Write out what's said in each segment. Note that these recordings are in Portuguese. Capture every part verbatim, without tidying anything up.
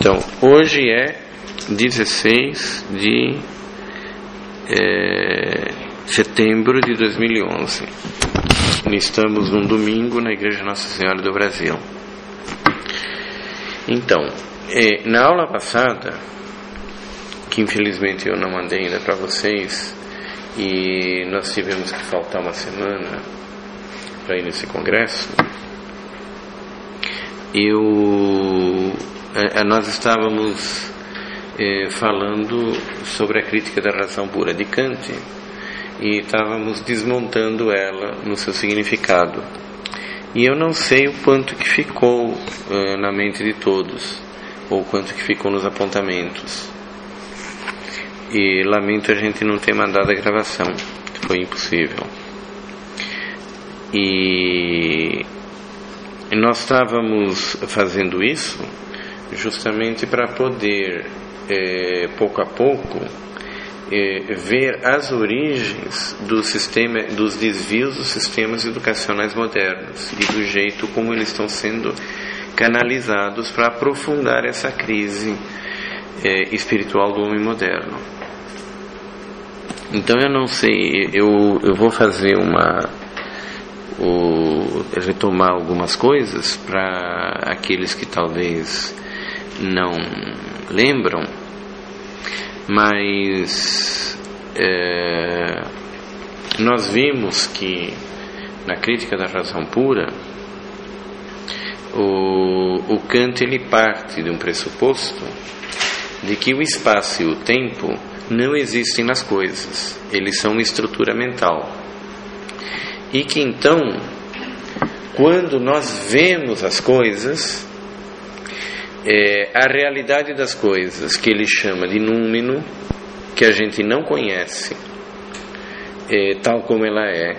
Então, hoje é dezesseis de é, setembro de dois mil e onze. Estamos num domingo na Igreja Nossa Senhora do Brasil. Então, é, na aula passada, que infelizmente eu não mandei ainda para vocês, e nós tivemos que faltar uma semana para ir nesse congresso, eu, é, nós estávamos é, falando sobre a crítica da razão pura de Kant, e estávamos desmontando ela no seu significado. E eu não sei o quanto que ficou uh, na mente de todos, ou quanto que ficou nos apontamentos. E lamento a gente não ter mandado a gravação, foi impossível. E nós estávamos fazendo isso justamente para poder, eh, pouco a pouco, É, ver as origens do sistema, dos desvios dos sistemas educacionais modernos e do jeito como eles estão sendo canalizados para aprofundar essa crise é, espiritual do homem moderno. Então eu não sei, eu, eu vou fazer uma o, retomar algumas coisas para aqueles que talvez não lembram. Mas é, nós vimos que na crítica da razão pura o, o Kant ele parte de um pressuposto de que o espaço e o tempo não existem nas coisas, eles são uma estrutura mental, e que então quando nós vemos as coisas, É, a realidade das coisas, que ele chama de númeno, que a gente não conhece, é, tal como ela é,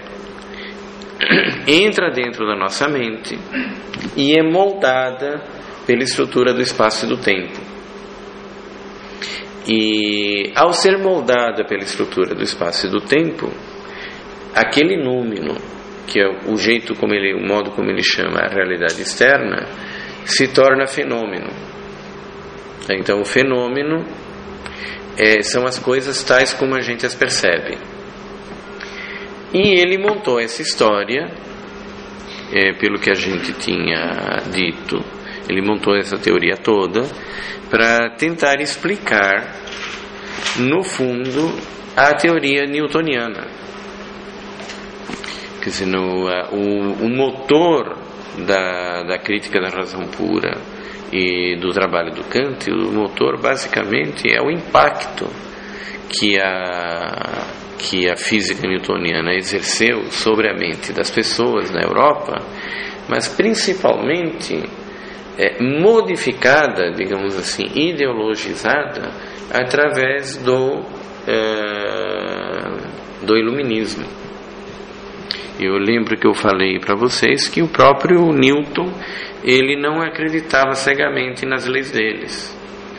entra dentro da nossa mente e é moldada pela estrutura do espaço e do tempo. E ao ser moldada pela estrutura do espaço e do tempo, aquele númeno, que é o jeito como ele, o modo como ele chama a realidade externa, se torna fenômeno. Então o fenômeno é, são as coisas tais como a gente as percebe. E ele montou essa história, é, pelo que a gente tinha dito, ele montou essa teoria toda para tentar explicar, no fundo, a teoria newtoniana. Quer dizer, no, a, o, o motor Da, da crítica da razão pura e do trabalho do Kant, o motor basicamente é o impacto que a, que a física newtoniana exerceu sobre a mente das pessoas na Europa, mas principalmente é, modificada, digamos assim, ideologizada através do, é, do iluminismo. Eu lembro que eu falei para vocês que o próprio Newton, ele não acreditava cegamente nas leis deles.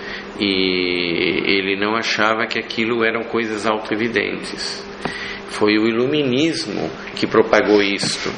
E ele não achava que aquilo eram coisas autoevidentes. Foi o iluminismo que propagou isto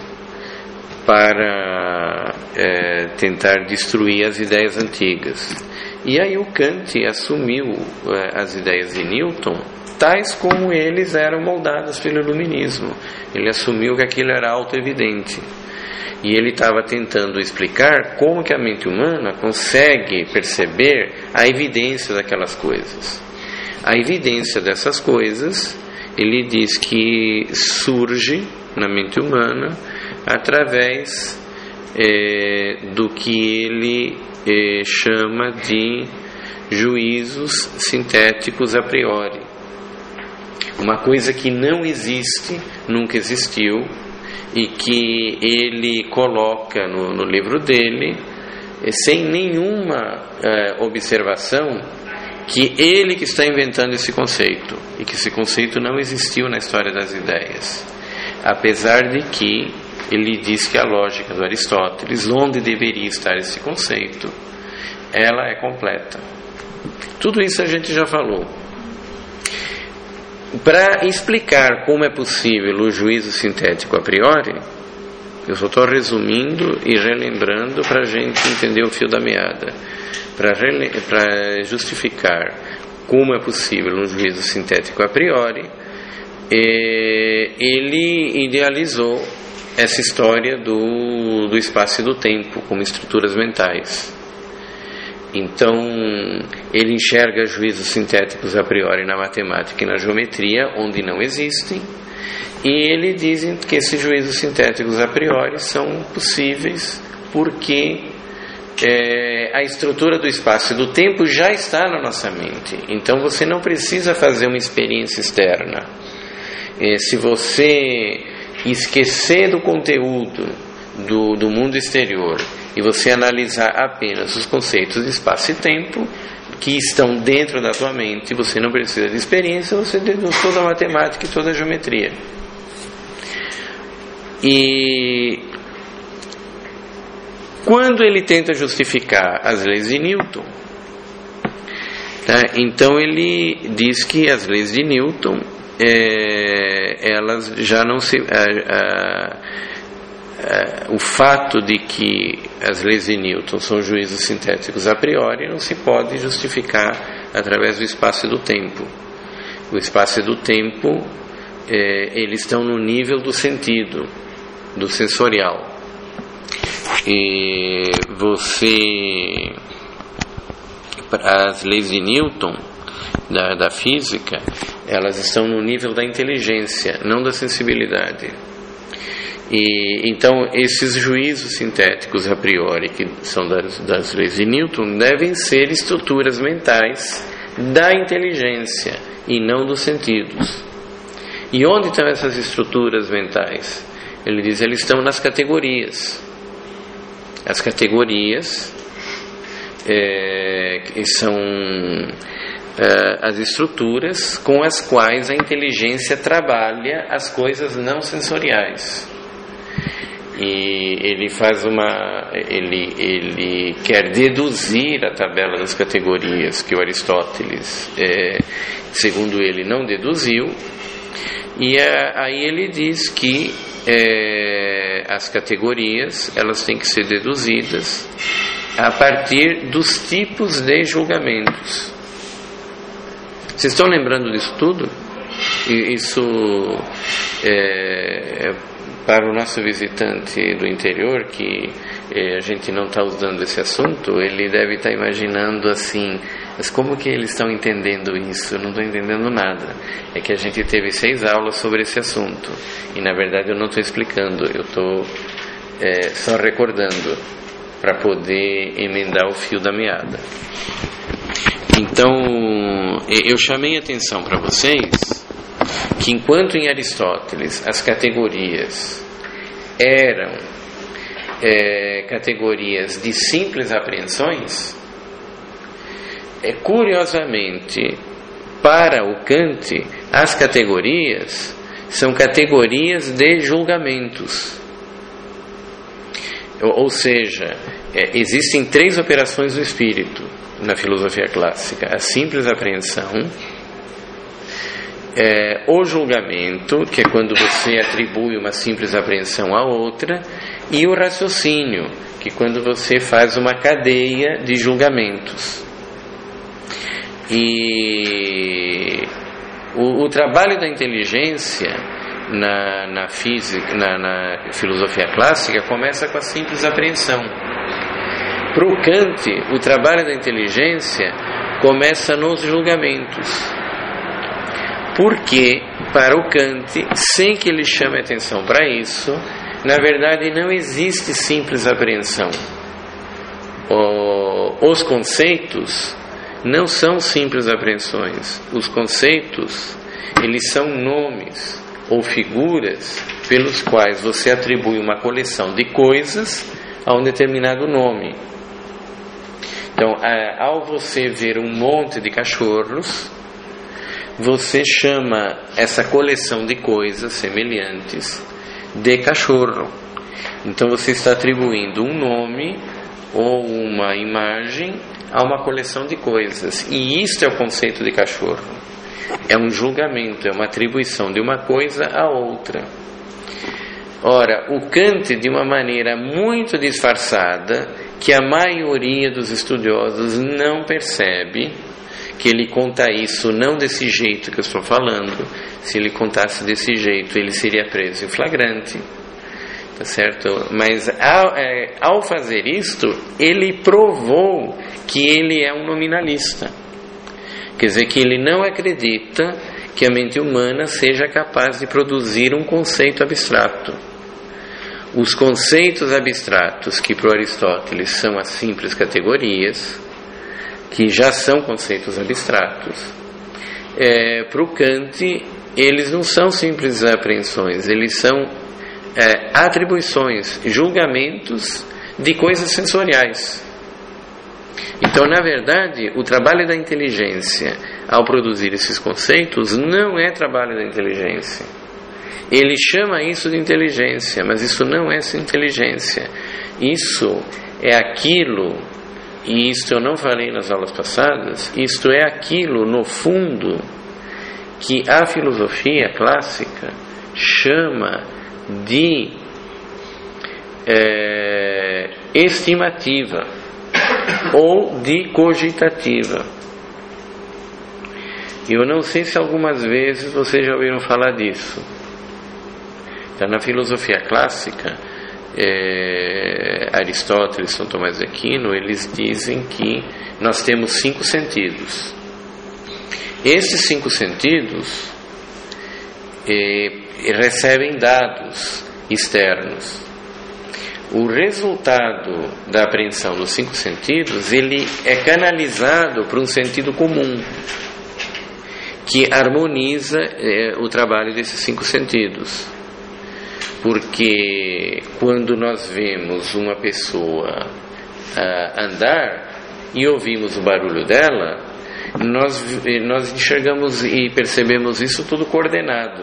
para é, tentar destruir as ideias antigas. E aí o Kant assumiu é, as ideias de Newton tais como eles eram moldados pelo iluminismo. Ele assumiu que aquilo era autoevidente. E ele estava tentando explicar como que a mente humana consegue perceber a evidência daquelas coisas. A evidência dessas coisas, ele diz que surge na mente humana através é, do que ele é, chama de juízos sintéticos a priori. Uma coisa que não existe, nunca existiu, e que ele coloca no, no livro dele, sem nenhuma uh, observação, que ele que está inventando esse conceito, e que esse conceito não existiu na história das ideias. Apesar de que ele diz que a lógica do Aristóteles, onde deveria estar esse conceito, ela é completa. Tudo isso a gente já falou. Para explicar como é possível o juízo sintético a priori, eu só estou resumindo e relembrando para a gente entender o fio da meada. para justificar como é possível um juízo sintético a priori, ele idealizou essa história do, do espaço e do tempo como estruturas mentais. Então, ele enxerga juízos sintéticos a priori na matemática e na geometria, onde não existem, e ele diz que esses juízos sintéticos a priori são possíveis porque é, a estrutura do espaço e do tempo já está na nossa mente. Então, você não precisa fazer uma experiência externa. É, se você esquecer do conteúdo do, do mundo exterior e você analisar apenas os conceitos de espaço e tempo que estão dentro da tua mente, você não precisa de experiência, você deduz toda a matemática e toda a geometria. E quando ele tenta justificar as leis de Newton, tá? Então ele diz que as leis de Newton, é, elas já não se... A, a, Uh, o fato de que as leis de Newton são juízos sintéticos a priori não se pode justificar através do espaço e do tempo. O espaço e do tempo, eh, eles estão no nível do sentido, do sensorial. E você, as leis de Newton da, da física, elas estão no nível da inteligência, não da sensibilidade. E, então, esses juízos sintéticos a priori, que são das, das leis de Newton, devem ser estruturas mentais da inteligência e não dos sentidos. E onde estão essas estruturas mentais? Ele diz, eles estão nas categorias. As categorias é, que são é, as estruturas com as quais a inteligência trabalha as coisas não sensoriais. E ele faz uma ele, ele quer deduzir a tabela das categorias que o Aristóteles, é, segundo ele, não deduziu, e é, aí ele diz que é, as categorias elas têm que ser deduzidas a partir dos tipos de julgamentos. Vocês estão lembrando disso tudo? Isso é, para o nosso visitante do interior, que eh, a gente não está usando esse assunto, ele deve estar imaginando assim, mas como que eles estão entendendo isso? Eu não estou entendendo nada. É que a gente teve seis aulas sobre esse assunto, e na verdade eu não estou explicando, eu estou eh, só recordando, para poder emendar o fio da meada. Então, eu chamei a atenção para vocês que enquanto em Aristóteles as categorias eram é, categorias de simples apreensões, é, curiosamente, para o Kant, as categorias são categorias de julgamentos. Ou, ou seja, é, existem três operações do espírito na filosofia clássica: a simples apreensão, É, o julgamento, que é quando você atribui uma simples apreensão a outra, e o raciocínio, que é quando você faz uma cadeia de julgamentos. E o, o trabalho da inteligência na, na física, na, na filosofia clássica, começa com a simples apreensão. Para o Kant, o trabalho da inteligência começa nos julgamentos. Porque, para o Kant, sem que ele chame atenção para isso, na verdade não existe simples apreensão. Os conceitos não são simples apreensões. Os conceitos, eles são nomes ou figuras pelos quais você atribui uma coleção de coisas a um determinado nome. Então, ao você ver um monte de cachorros, você chama essa coleção de coisas semelhantes de cachorro. Então você está atribuindo um nome ou uma imagem a uma coleção de coisas. E isto é o conceito de cachorro. É um julgamento, é uma atribuição de uma coisa a outra. Ora, o Kant, de uma maneira muito disfarçada, que a maioria dos estudiosos não percebe, que ele conta isso não desse jeito que eu estou falando. Se ele contasse desse jeito, ele seria preso em flagrante, tá certo? Mas ao, é, ao fazer isto, ele provou que ele é um nominalista. Quer dizer, que ele não acredita que a mente humana seja capaz de produzir um conceito abstrato. Os conceitos abstratos, que para Aristóteles são as simples categorias, que já são conceitos abstratos, é, para o Kant, eles não são simples apreensões, eles são é, atribuições, julgamentos de coisas sensoriais. Então, na verdade, o trabalho da inteligência ao produzir esses conceitos não é trabalho da inteligência. Ele chama isso de inteligência, mas isso não é inteligência. Isso é aquilo, e isto eu não falei nas aulas passadas, isto é aquilo, no fundo, que a filosofia clássica chama de é, estimativa ou de cogitativa. Eu não sei se algumas vezes vocês já ouviram falar disso. Então, na filosofia clássica, é, Aristóteles, São Tomás de Aquino, eles dizem que nós temos cinco sentidos. Esses cinco sentidos é, recebem dados externos. O resultado da apreensão dos cinco sentidos, ele é canalizado para um sentido comum, que harmoniza é, o trabalho desses cinco sentidos. Porque quando nós vemos uma pessoa uh, andar e ouvimos o barulho dela, nós, nós enxergamos e percebemos isso tudo coordenado.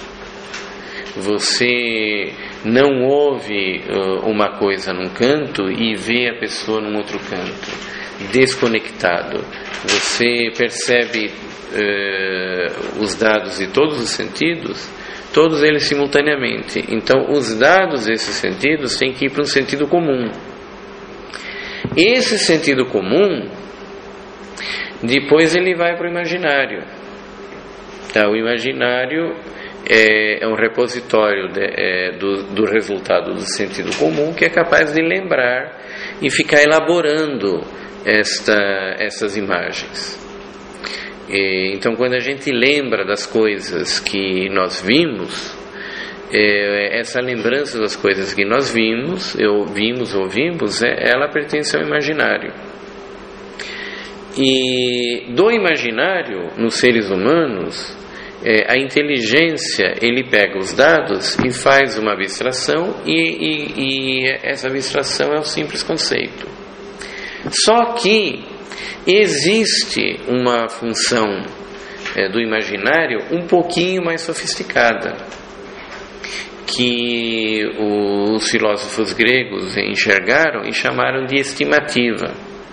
Você não ouve uh, uma coisa num canto e vê a pessoa num outro canto, desconectado. Você percebe uh, os dados de todos os sentidos, todos eles simultaneamente. Então, os dados desses sentidos têm que ir para um sentido comum. Esse sentido comum, depois ele vai para o imaginário. Tá, o imaginário é, é um repositório de, é, do, do resultado do sentido comum, que é capaz de lembrar e ficar elaborando esta, essas imagens. E, então, quando a gente lembra das coisas que nós vimos, é, essa lembrança das coisas que nós vimos, eu vimos ou vimos, é, ela pertence ao imaginário. E do imaginário, nos seres humanos, é, a inteligência, ele pega os dados e faz uma abstração, e, e, e essa abstração é um simples conceito. Só que existe uma função é, do imaginário um pouquinho mais sofisticada, que os filósofos gregos enxergaram e chamaram de estimativa.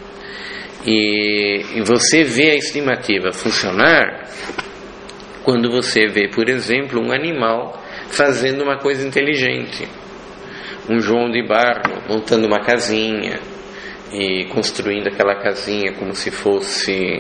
E, e você vê a estimativa funcionar quando você vê, por exemplo, um animal fazendo uma coisa inteligente. Um João de Barro montando uma casinha e construindo aquela casinha como se fosse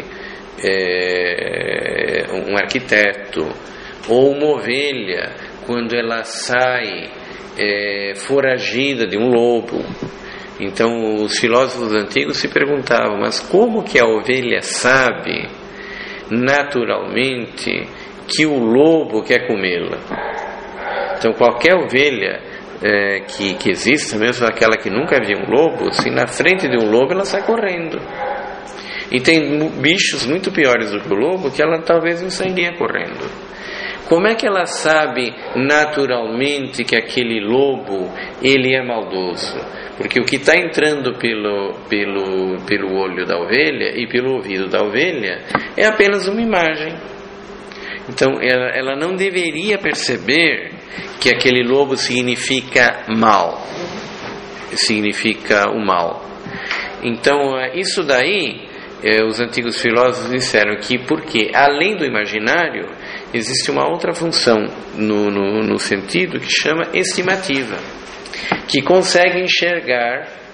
é, um arquiteto. Ou uma ovelha, quando ela sai é, foragida de um lobo. Então os filósofos antigos se perguntavam, mas como que a ovelha sabe naturalmente que o lobo quer comê-la? Então qualquer ovelha é, que, que exista, mesmo aquela que nunca viu um lobo, se na frente de um lobo ela sai correndo. E tem bichos muito piores do que o lobo que ela talvez não sairia correndo. Como é que ela sabe naturalmente que aquele lobo ele é maldoso? Porque o que está entrando pelo, pelo, pelo olho da ovelha e pelo ouvido da ovelha é apenas uma imagem. Então ela, ela não deveria perceber que aquele lobo significa mal, significa o mal. Então isso daí, eh, os antigos filósofos disseram que porque além do imaginário existe uma outra função no, no, no sentido que chama estimativa, que consegue enxergar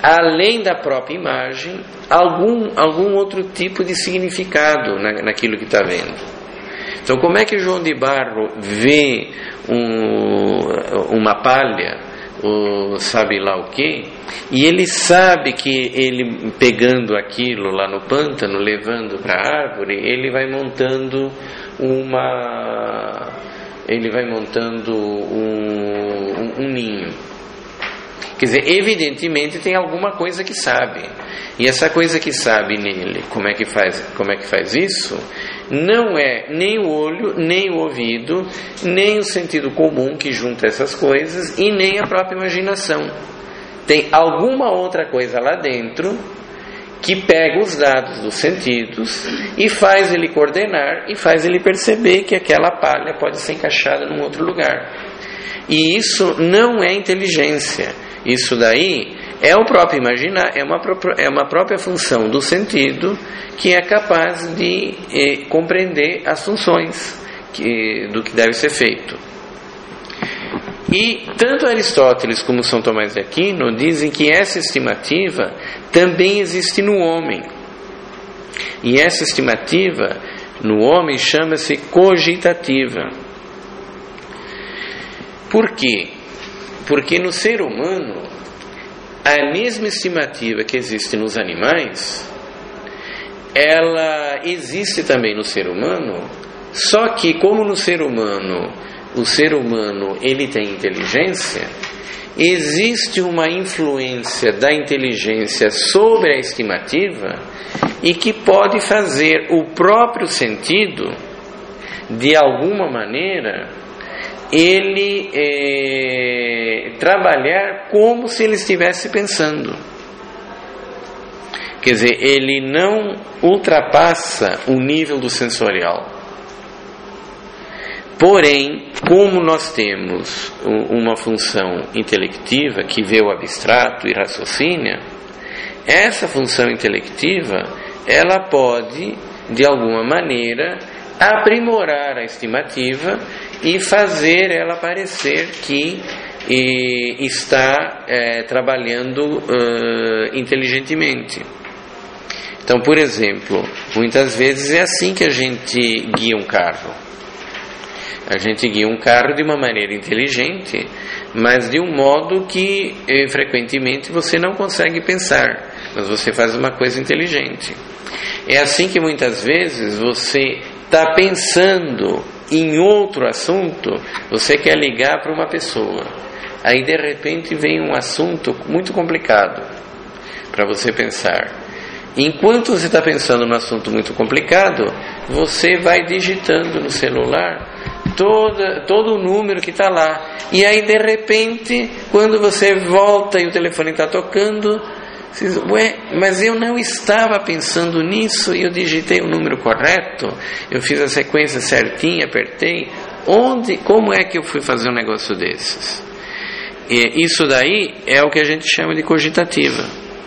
além da própria imagem, algum, algum outro tipo de significado na, naquilo que está vendo. Então, como é que João de Barro vê um, uma palha, ou sabe lá o quê, e ele sabe que ele, pegando aquilo lá no pântano, levando para a árvore, ele vai montando uma... ele vai montando um, um, um ninho. Quer dizer, evidentemente tem alguma coisa que sabe. E essa coisa que sabe nele, como é que faz, como é que faz isso? Não é nem o olho, nem o ouvido, nem o sentido comum que junta essas coisas, e nem a própria imaginação. Tem alguma outra coisa lá dentro que pega os dados dos sentidos e faz ele coordenar e faz ele perceber que aquela palha pode ser encaixada num outro lugar. E isso não é inteligência. Isso daí é o próprio imaginar, é uma, é uma própria função do sentido que é capaz de eh, compreender as funções que, do que deve ser feito. E tanto Aristóteles como São Tomás de Aquino dizem que essa estimativa também existe no homem. E essa estimativa no homem chama-se cogitativa. Por quê? Porque no ser humano, a mesma estimativa que existe nos animais, ela existe também no ser humano, só que como no ser humano, o ser humano ele tem inteligência, existe uma influência da inteligência sobre a estimativa e que pode fazer o próprio sentido, de alguma maneira, ele é, trabalhar como se ele estivesse pensando. Quer dizer, ele não ultrapassa o nível do sensorial. Porém, como nós temos uma função intelectiva que vê o abstrato e raciocina, essa função intelectiva, ela pode, de alguma maneira, aprimorar a estimativa e fazer ela parecer que e, está é, trabalhando uh, inteligentemente. Então, por exemplo, muitas vezes é assim que a gente guia um carro. A gente guia um carro de uma maneira inteligente, mas de um modo que eh, frequentemente você não consegue pensar, mas você faz uma coisa inteligente. É assim que muitas vezes você está pensando em outro assunto, você quer ligar para uma pessoa, aí de repente vem um assunto muito complicado para você pensar. Enquanto você está pensando num assunto muito complicado, você vai digitando no celular toda, todo o número que está lá, e aí de repente, quando você volta e o telefone está tocando, você diz, ué, mas eu não estava pensando nisso, e eu digitei o número correto, eu fiz a sequência certinha, apertei, onde, como é que eu fui fazer um negócio desses? E isso daí é o que a gente chama de cogitativa.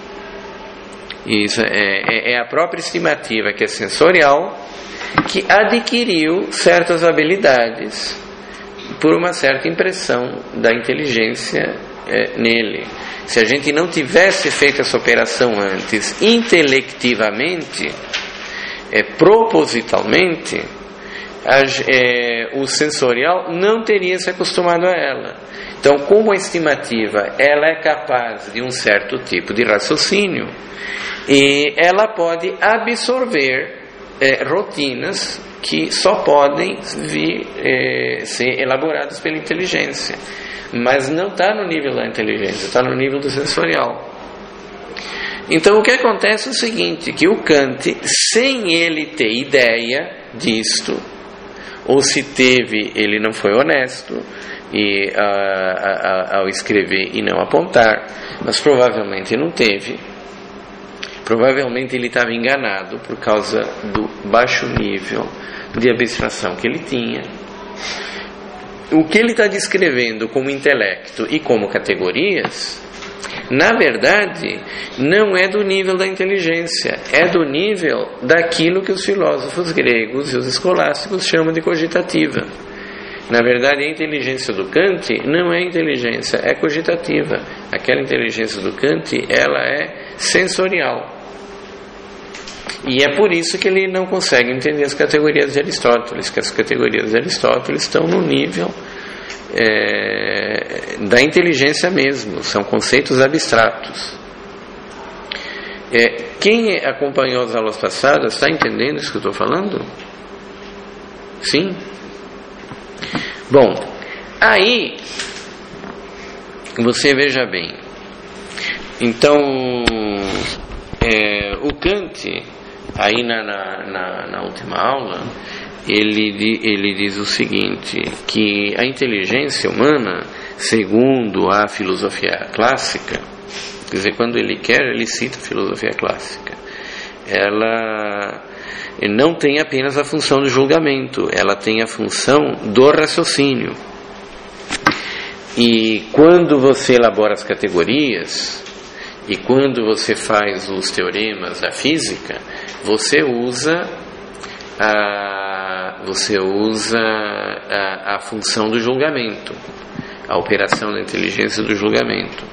Isso é, é, é a própria estimativa, que é sensorial, que adquiriu certas habilidades por uma certa impressão da inteligência é, nele. Se a gente não tivesse feito essa operação antes intelectivamente, é, propositalmente, a, é, o sensorial não teria se acostumado a ela. Então, como a estimativa ela é capaz de um certo tipo de raciocínio, e ela pode absorver é, rotinas que só podem vir, é, ser elaboradas pela inteligência, mas não está no nível da inteligência, está no nível do sensorial. Então o que acontece é o seguinte, que o Kant, sem ele ter ideia disto, ou se teve, ele não foi honesto e, a, a, a, ao escrever e não apontar, mas provavelmente não teve. Provavelmente ele estava enganado por causa do baixo nível de abstração que ele tinha. O que ele está descrevendo como intelecto e como categorias, na verdade, não é do nível da inteligência, é do nível daquilo que os filósofos gregos e os escolásticos chamam de cogitativa. Na verdade, a inteligência do Kant não é inteligência, é cogitativa. Aquela inteligência do Kant, ela é sensorial. E é por isso que ele não consegue entender as categorias de Aristóteles, que as categorias de Aristóteles estão no nível é, da inteligência mesmo, são conceitos abstratos. É, quem acompanhou as aulas passadas está entendendo isso que eu estou falando? Sim? Bom, aí você veja bem. Então, é, o Kant, aí na, na, na, na última aula, ele, ele diz o seguinte, que a inteligência humana, segundo a filosofia clássica, quer dizer, quando ele quer, ele cita a filosofia clássica, ela não tem apenas a função do julgamento, ela tem a função do raciocínio. E quando você elabora as categorias, e quando você faz os teoremas da física, você usa a, você usa a, a função do julgamento, a operação da inteligência do julgamento.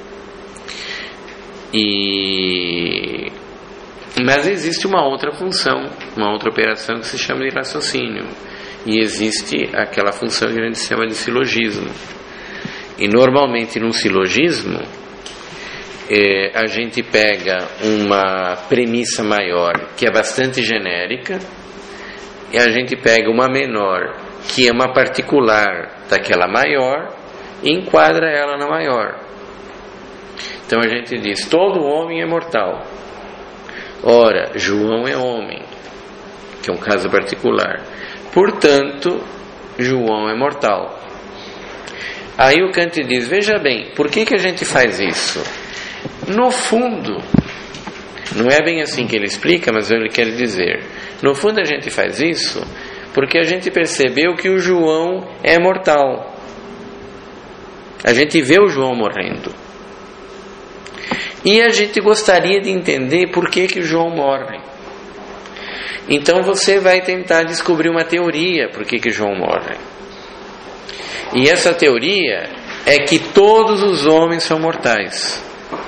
E mas existe uma outra função, uma outra operação que se chama de raciocínio. E existe aquela função que a gente chama de silogismo. E normalmente num silogismo, é, a gente pega uma premissa maior, que é bastante genérica, e a gente pega uma menor, que é uma particular daquela maior, e enquadra ela na maior. Então a gente diz, todo homem é mortal. Ora, João é homem, que é um caso particular. Portanto, João é mortal. Aí o Kant diz, veja bem, por que que a gente faz isso? No fundo, não é bem assim que ele explica, mas ele quer dizer, no fundo a gente faz isso porque a gente percebeu que o João é mortal. A gente vê o João morrendo. E a gente gostaria de entender por que que o João morre. Então você vai tentar descobrir uma teoria por que que o João morre. E essa teoria é que todos os homens são mortais.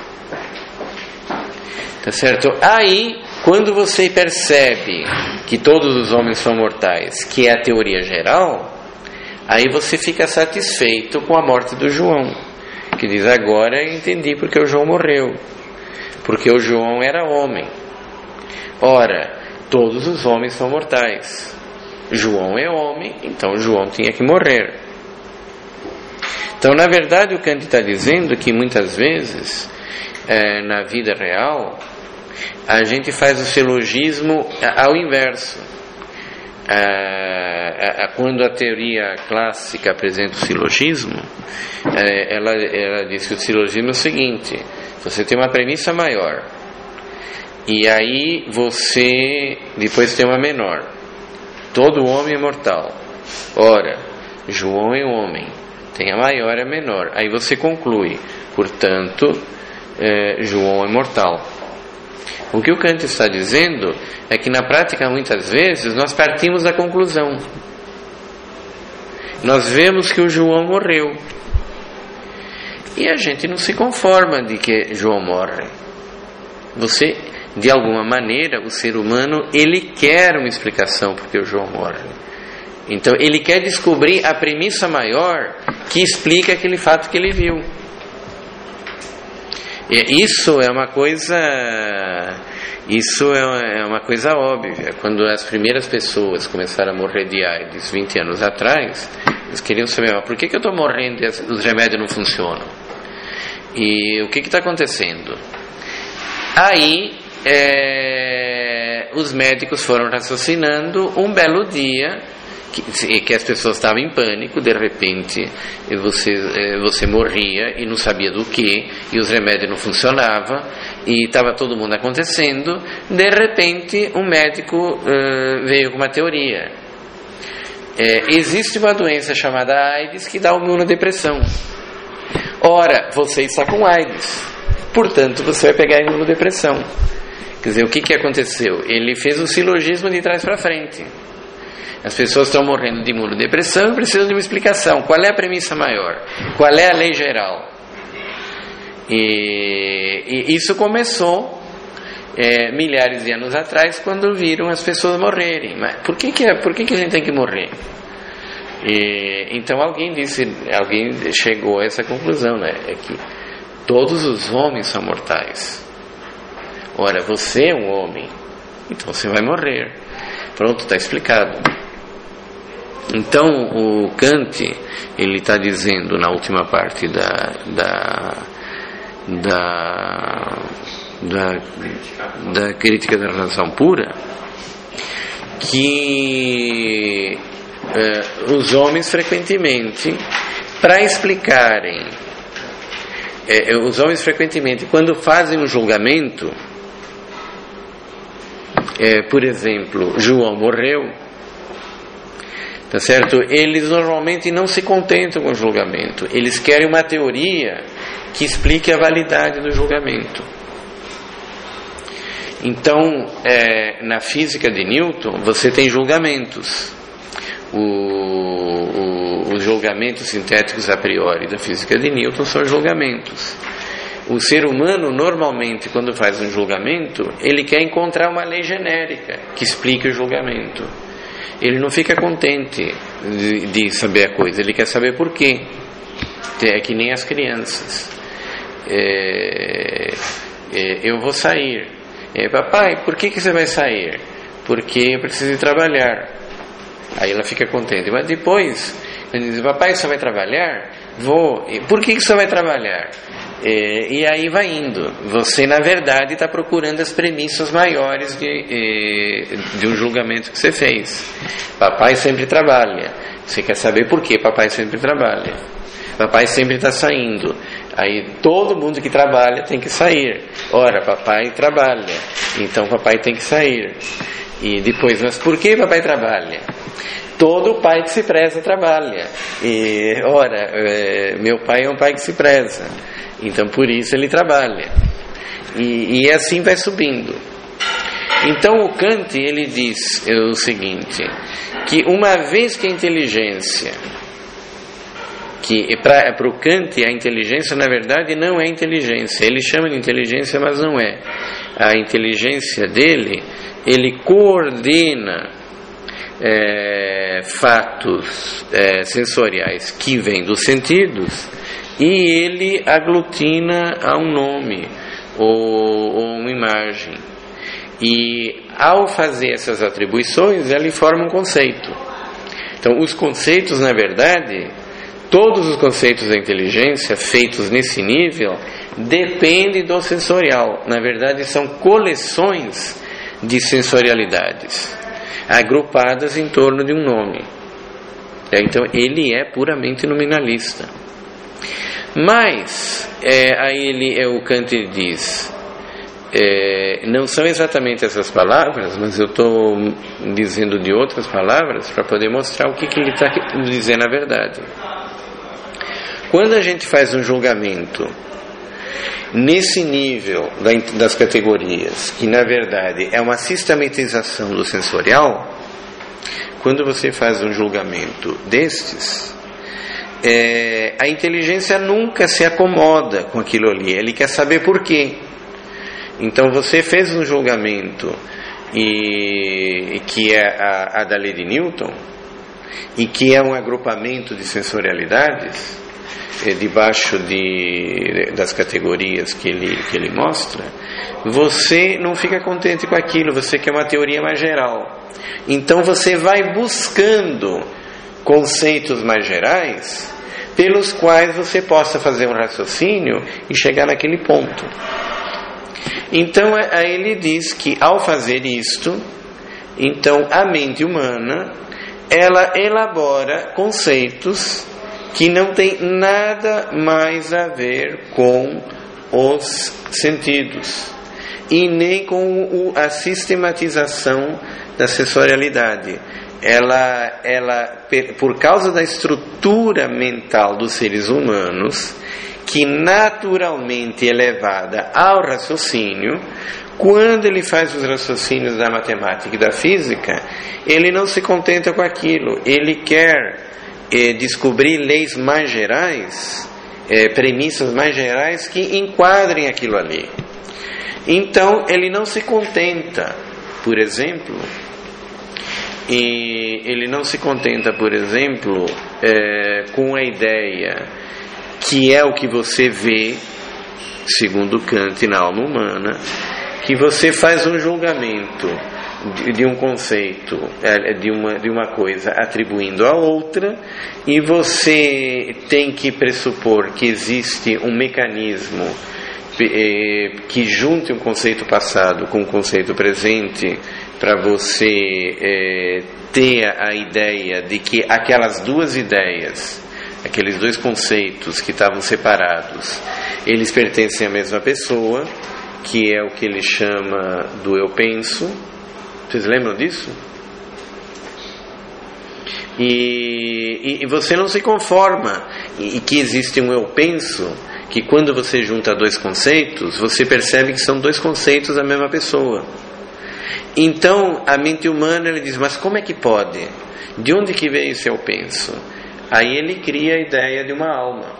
Tá certo? Aí, quando você percebe que todos os homens são mortais, que é a teoria geral, aí você fica satisfeito com a morte do João. Que diz, agora eu entendi porque o João morreu. Porque o João era homem. Ora, todos os homens são mortais. João é homem, então João tinha que morrer. Então, na verdade, o Kant está dizendo que muitas vezes, é, na vida real, a gente faz o silogismo ao inverso. Ah, quando a teoria clássica apresenta o silogismo, ela, ela diz que o silogismo é o seguinte: você tem uma premissa maior e aí você depois tem uma menor. Todo homem é mortal. Ora, João é homem, tem a maior e a menor. Aí você conclui, portanto, é, João é mortal. O que o Kant está dizendo é que na prática muitas vezes nós partimos da conclusão. Nós vemos que o João morreu e a gente não se conforma de que João morre. Você, de alguma maneira, o ser humano, ele quer uma explicação porque o João morre. Então ele quer descobrir a premissa maior que explica aquele fato que ele viu. Isso é uma coisa, isso é uma coisa óbvia. Quando as primeiras pessoas começaram a morrer de AIDS vinte anos atrás, eles queriam saber, mas por que que eu estou morrendo e os remédios não funcionam? E o que está acontecendo? Aí, é, os médicos foram raciocinando. Um belo dia, que, que as pessoas estavam em pânico, de repente você, você morria e não sabia do que, e os remédios não funcionavam, e estava todo mundo acontecendo. De repente um médico uh, veio com uma teoria. É, existe uma doença chamada AIDS que dá imunodepressão. Ora, você está com AIDS, portanto você vai pegar imunodepressão. Quer dizer, o que, que aconteceu? Ele fez o silogismo de trás para frente. As pessoas estão morrendo de imunodepressão e precisam de uma explicação. Qual é a premissa maior? Qual é a lei geral? E, e isso começou é, milhares de anos atrás, quando viram as pessoas morrerem. Mas por que, que, por que, que a gente tem que morrer? E, então alguém disse, alguém chegou a essa conclusão, né? É que todos os homens são mortais. Ora, você é um homem, então você vai morrer. Pronto, está explicado. Então o Kant, ele está dizendo na última parte da da, da da da crítica da razão pura, que eh, os homens frequentemente, para explicarem eh, os homens frequentemente quando fazem um julgamento, eh, por exemplo, João morreu, tá certo? Eles normalmente não se contentam com o julgamento, eles querem uma teoria que explique a validade do julgamento. Então, é, na física de Newton, você tem julgamentos. O, o, os julgamentos sintéticos a priori da física de Newton são julgamentos. O ser humano, normalmente, quando faz um julgamento, ele quer encontrar uma lei genérica que explique o julgamento. Ele não fica contente de, de saber a coisa, ele quer saber por quê. É que nem as crianças. É, é, eu vou sair. É, papai, por que, que você vai sair? Porque eu preciso ir trabalhar. Aí ela fica contente. Mas depois, ele diz, papai, você vai trabalhar? Vou. E por que, que você vai trabalhar? É, e aí vai indo. Você, na verdade, está procurando as premissas maiores de, de um julgamento que você fez. Papai sempre trabalha. Você quer saber por que papai sempre trabalha? Papai sempre está saindo. Aí todo mundo que trabalha tem que sair. Ora, papai trabalha, então papai tem que sair. E depois, mas por que papai trabalha? Todo pai que se preza trabalha. E, ora, é, meu pai é um pai que se preza, então por isso ele trabalha. E, e assim vai subindo. Então o Kant, ele diz o seguinte, que uma vez que a inteligência, que para o Kant a inteligência na verdade não é inteligência, ele chama de inteligência, mas não é. A inteligência dele, ele coordena é, fatos é, sensoriais que vêm dos sentidos e ele aglutina a um nome ou, ou uma imagem. E ao fazer essas atribuições, ele forma um conceito. Então os conceitos, na verdade, todos os conceitos da inteligência feitos nesse nível dependem do sensorial. Na verdade, são coleções de sensorialidades agrupadas em torno de um nome. Então, ele é puramente nominalista. Mas, é, aí ele, é, o Kant diz, é, não são exatamente essas palavras, mas eu estou dizendo de outras palavras para poder mostrar o que, que ele está dizendo na verdade. Quando a gente faz um julgamento nesse nível das categorias, que na verdade é uma sistematização do sensorial, quando você faz um julgamento destes, é, a inteligência nunca se acomoda com aquilo ali, ele quer saber por quê. Então você fez um julgamento e, que é a, a da lei de Newton, e que é um agrupamento de sensorialidades debaixo de, das categorias que ele, que ele mostra, você não fica contente com aquilo, você quer uma teoria mais geral. Então você vai buscando conceitos mais gerais pelos quais você possa fazer um raciocínio e chegar naquele ponto. Então aí ele diz que ao fazer isto, então a mente humana, ela elabora conceitos que não tem nada mais a ver com os sentidos e nem com o, a sistematização da sensorialidade. Ela, ela, por causa da estrutura mental dos seres humanos, que naturalmente é levada ao raciocínio, quando ele faz os raciocínios da matemática e da física, ele não se contenta com aquilo, ele quer eh, descobrir leis mais gerais, eh, premissas mais gerais que enquadrem aquilo ali. Então ele não se contenta, por exemplo, e ele não se contenta, por exemplo, é, com a ideia que é o que você vê, segundo Kant, na alma humana, que você faz um julgamento de, de um conceito, de uma, de uma coisa atribuindo a outra, e você tem que pressupor que existe um mecanismo que junte um conceito passado com um conceito presente para você é, ter a ideia de que aquelas duas ideias, aqueles dois conceitos que estavam separados, eles pertencem à mesma pessoa, que é o que ele chama do eu penso. Vocês lembram disso? E, e você não se conforma e que existe um eu penso, que quando você junta dois conceitos, você percebe que são dois conceitos da mesma pessoa. Então a mente humana, ele diz, mas como é que pode? De onde que veio esse eu penso? Aí ele cria a ideia de uma alma,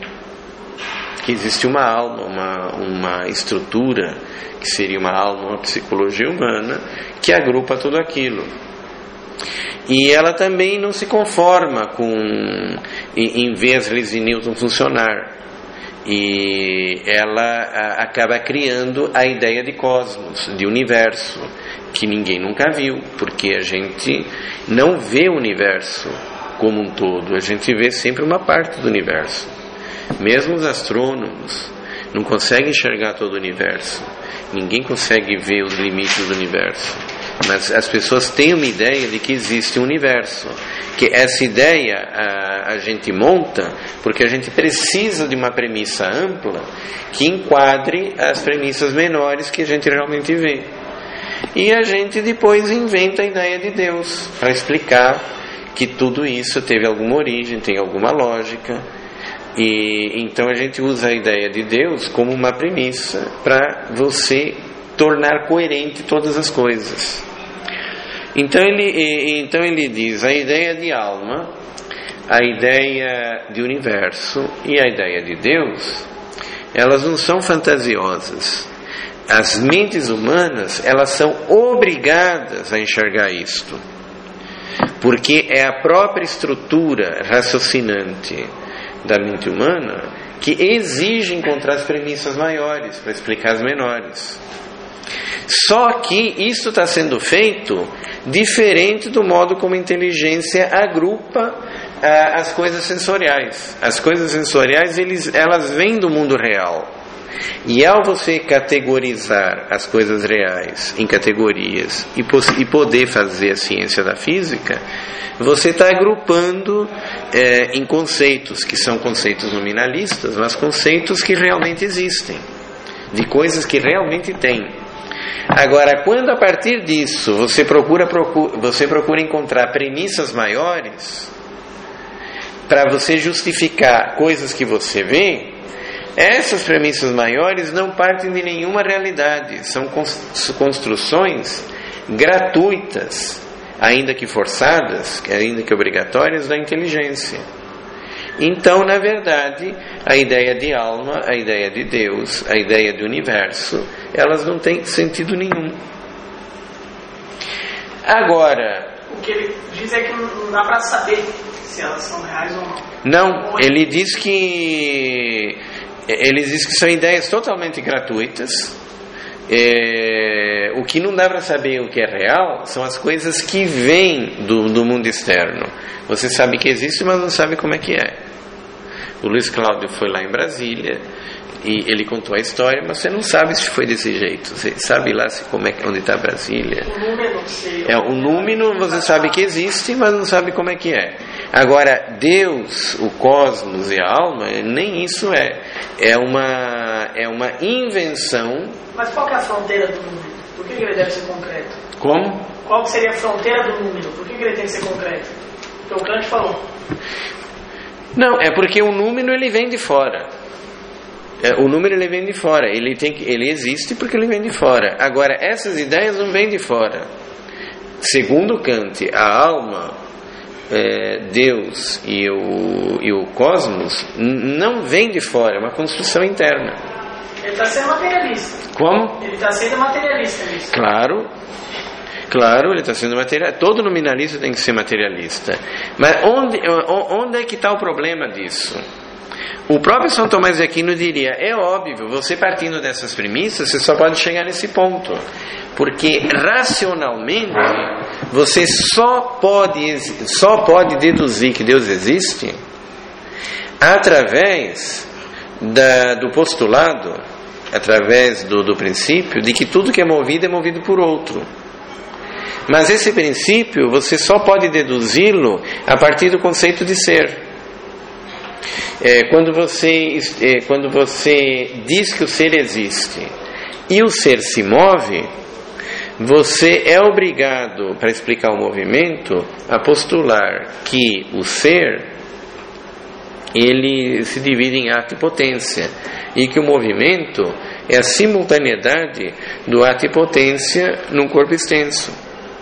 que existe uma alma, uma, uma estrutura, que seria uma alma, uma psicologia humana, que agrupa tudo aquilo. E ela também não se conforma com em, em ver as leis de Newton funcionar. E ela a, acaba criando a ideia de cosmos, de universo, que ninguém nunca viu, porque a gente não vê o universo como um todo, a gente vê sempre uma parte do universo. Mesmo os astrônomos não conseguem enxergar todo o universo, ninguém consegue ver os limites do universo, mas as pessoas têm uma ideia de que existe um universo, que essa ideia a, a gente monta porque a gente precisa de uma premissa ampla que enquadre as premissas menores que a gente realmente vê. E a gente depois inventa a ideia de Deus para explicar que tudo isso teve alguma origem, tem alguma lógica. E então a gente usa a ideia de Deus como uma premissa para você tornar coerente todas as coisas. Então ele, então ele diz, a ideia de alma, a ideia de universo e a ideia de Deus, elas não são fantasiosas. As mentes humanas, elas são obrigadas a enxergar isto, porque é a própria estrutura raciocinante da mente humana que exige encontrar as premissas maiores para explicar as menores. Só que isso está sendo feito diferente do modo como a inteligência agrupa ah, as coisas sensoriais. As coisas sensoriais, eles, elas vêm do mundo real. E ao você categorizar as coisas reais em categorias e, e poder fazer a ciência da física, você está agrupando é, em conceitos que são conceitos nominalistas, mas conceitos que realmente existem, de coisas que realmente tem. Agora, quando a partir disso você procura, procura, você procura encontrar premissas maiores para você justificar coisas que você vê, essas premissas maiores não partem de nenhuma realidade, são construções gratuitas, ainda que forçadas, ainda que obrigatórias, da inteligência. Então, na verdade, a ideia de alma, a ideia de Deus, a ideia de universo, elas não têm sentido nenhum. Agora, o que ele diz é que não dá para saber se elas são reais ou não. Não, ele diz que ele diz que são ideias totalmente gratuitas. É, o que não dá para saber o que é real são as coisas que vêm do, do mundo externo. Você sabe que existe, mas não sabe como é que é. O Luiz Cláudio foi lá em Brasília e ele contou a história, mas você não sabe se foi desse jeito. Você sabe lá se, como é, onde está Brasília. O número, sei. É, o número você sabe que existe, mas não sabe como é que é. Agora, Deus, o cosmos e a alma, nem isso é. É uma, é uma invenção. Mas qual que é a fronteira do número? Por que ele deve ser concreto? Como? Qual que seria a fronteira do número? Por que ele tem que ser concreto? Porque o Kant falou. Não, é porque o número ele vem de fora. O número ele vem de fora, ele, tem que, ele existe porque ele vem de fora. Agora, essas ideias não vêm de fora. Segundo Kant, a alma, é, Deus e o, e o cosmos não vem de fora, é uma construção interna. Ele está sendo materialista. Como? Ele está sendo materialista nisso. Claro, claro, ele está sendo materialista. Todo nominalista tem que ser materialista. Mas onde, onde é que está o problema disso? O próprio São Tomás de Aquino diria, é óbvio, você partindo dessas premissas, você só pode chegar nesse ponto. Porque racionalmente, você só pode, só pode deduzir que Deus existe através da, do postulado, através do, do princípio de que tudo que é movido é movido por outro. Mas esse princípio, você só pode deduzi-lo a partir do conceito de ser. É, quando, você, é, quando você diz que o ser existe e o ser se move, você é obrigado, para explicar o movimento, a postular que o ser ele se divide em ato e potência, e que o movimento é a simultaneidade do ato e potência num corpo extenso.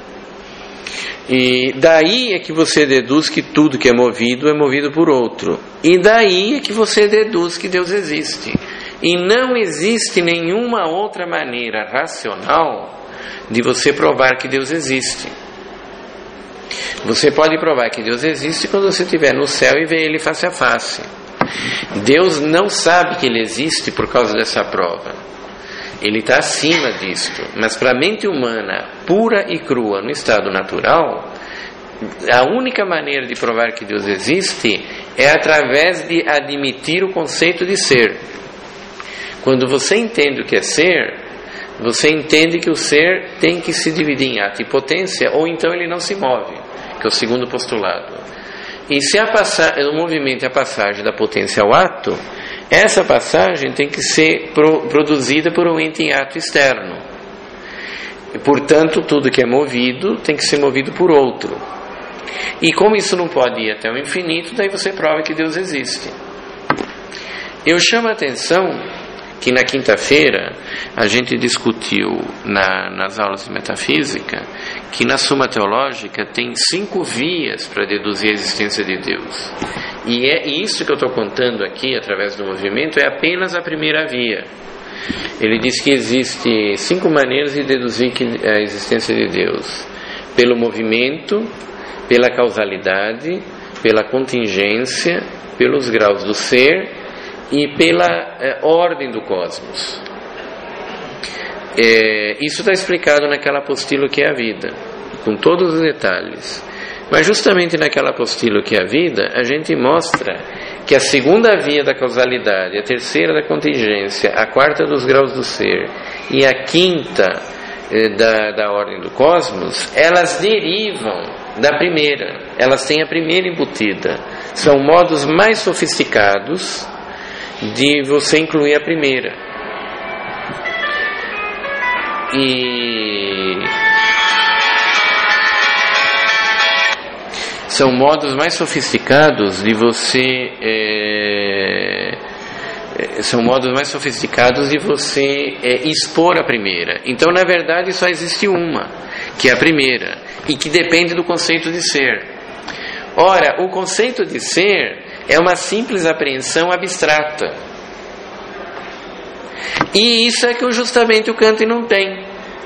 E daí é que você deduz que tudo que é movido é movido por outro. E daí é que você deduz que Deus existe. E não existe nenhuma outra maneira racional de você provar que Deus existe. Você pode provar que Deus existe quando você estiver no céu e ver Ele face a face. Deus não sabe que Ele existe por causa dessa prova. Ele está acima disto. Mas para a mente humana pura e crua no estado natural, a única maneira de provar que Deus existe é através de admitir o conceito de ser. Quando você entende o que é ser, você entende que o ser tem que se dividir em ato e potência, ou então ele não se move, que é o segundo postulado. E se a passa- o movimento é a passagem da potência ao ato, essa passagem tem que ser pro- produzida por um ente em ato externo. E, portanto, tudo que é movido tem que ser movido por outro. E como isso não pode ir até o infinito, daí você prova que Deus existe. Eu chamo a atenção que na quinta-feira a gente discutiu na, nas aulas de metafísica que na Suma Teológica tem cinco vias para deduzir a existência de Deus. E é isso que eu estou contando aqui através do movimento, é apenas a primeira via. Ele diz que existe cinco maneiras de deduzir que a existência de Deus: pelo movimento, pela causalidade, pela contingência, pelos graus do ser e pela é, ordem do cosmos. É, isso está explicado naquela apostila que é a vida, com todos os detalhes. Mas justamente naquela apostila que é a vida, a gente mostra que a segunda via da causalidade, a terceira da contingência, a quarta dos graus do ser e a quinta é, da, da ordem do cosmos, elas derivam da primeira, elas têm a primeira embutida. São modos mais sofisticados de você incluir a primeira. E são modos mais sofisticados de você é, são modos mais sofisticados de você é, expor a primeira. Então, na verdade, só existe uma, que é a primeira, e que depende do conceito de ser. Ora, o conceito de ser é uma simples apreensão abstrata. E isso é que justamente o Kant não tem.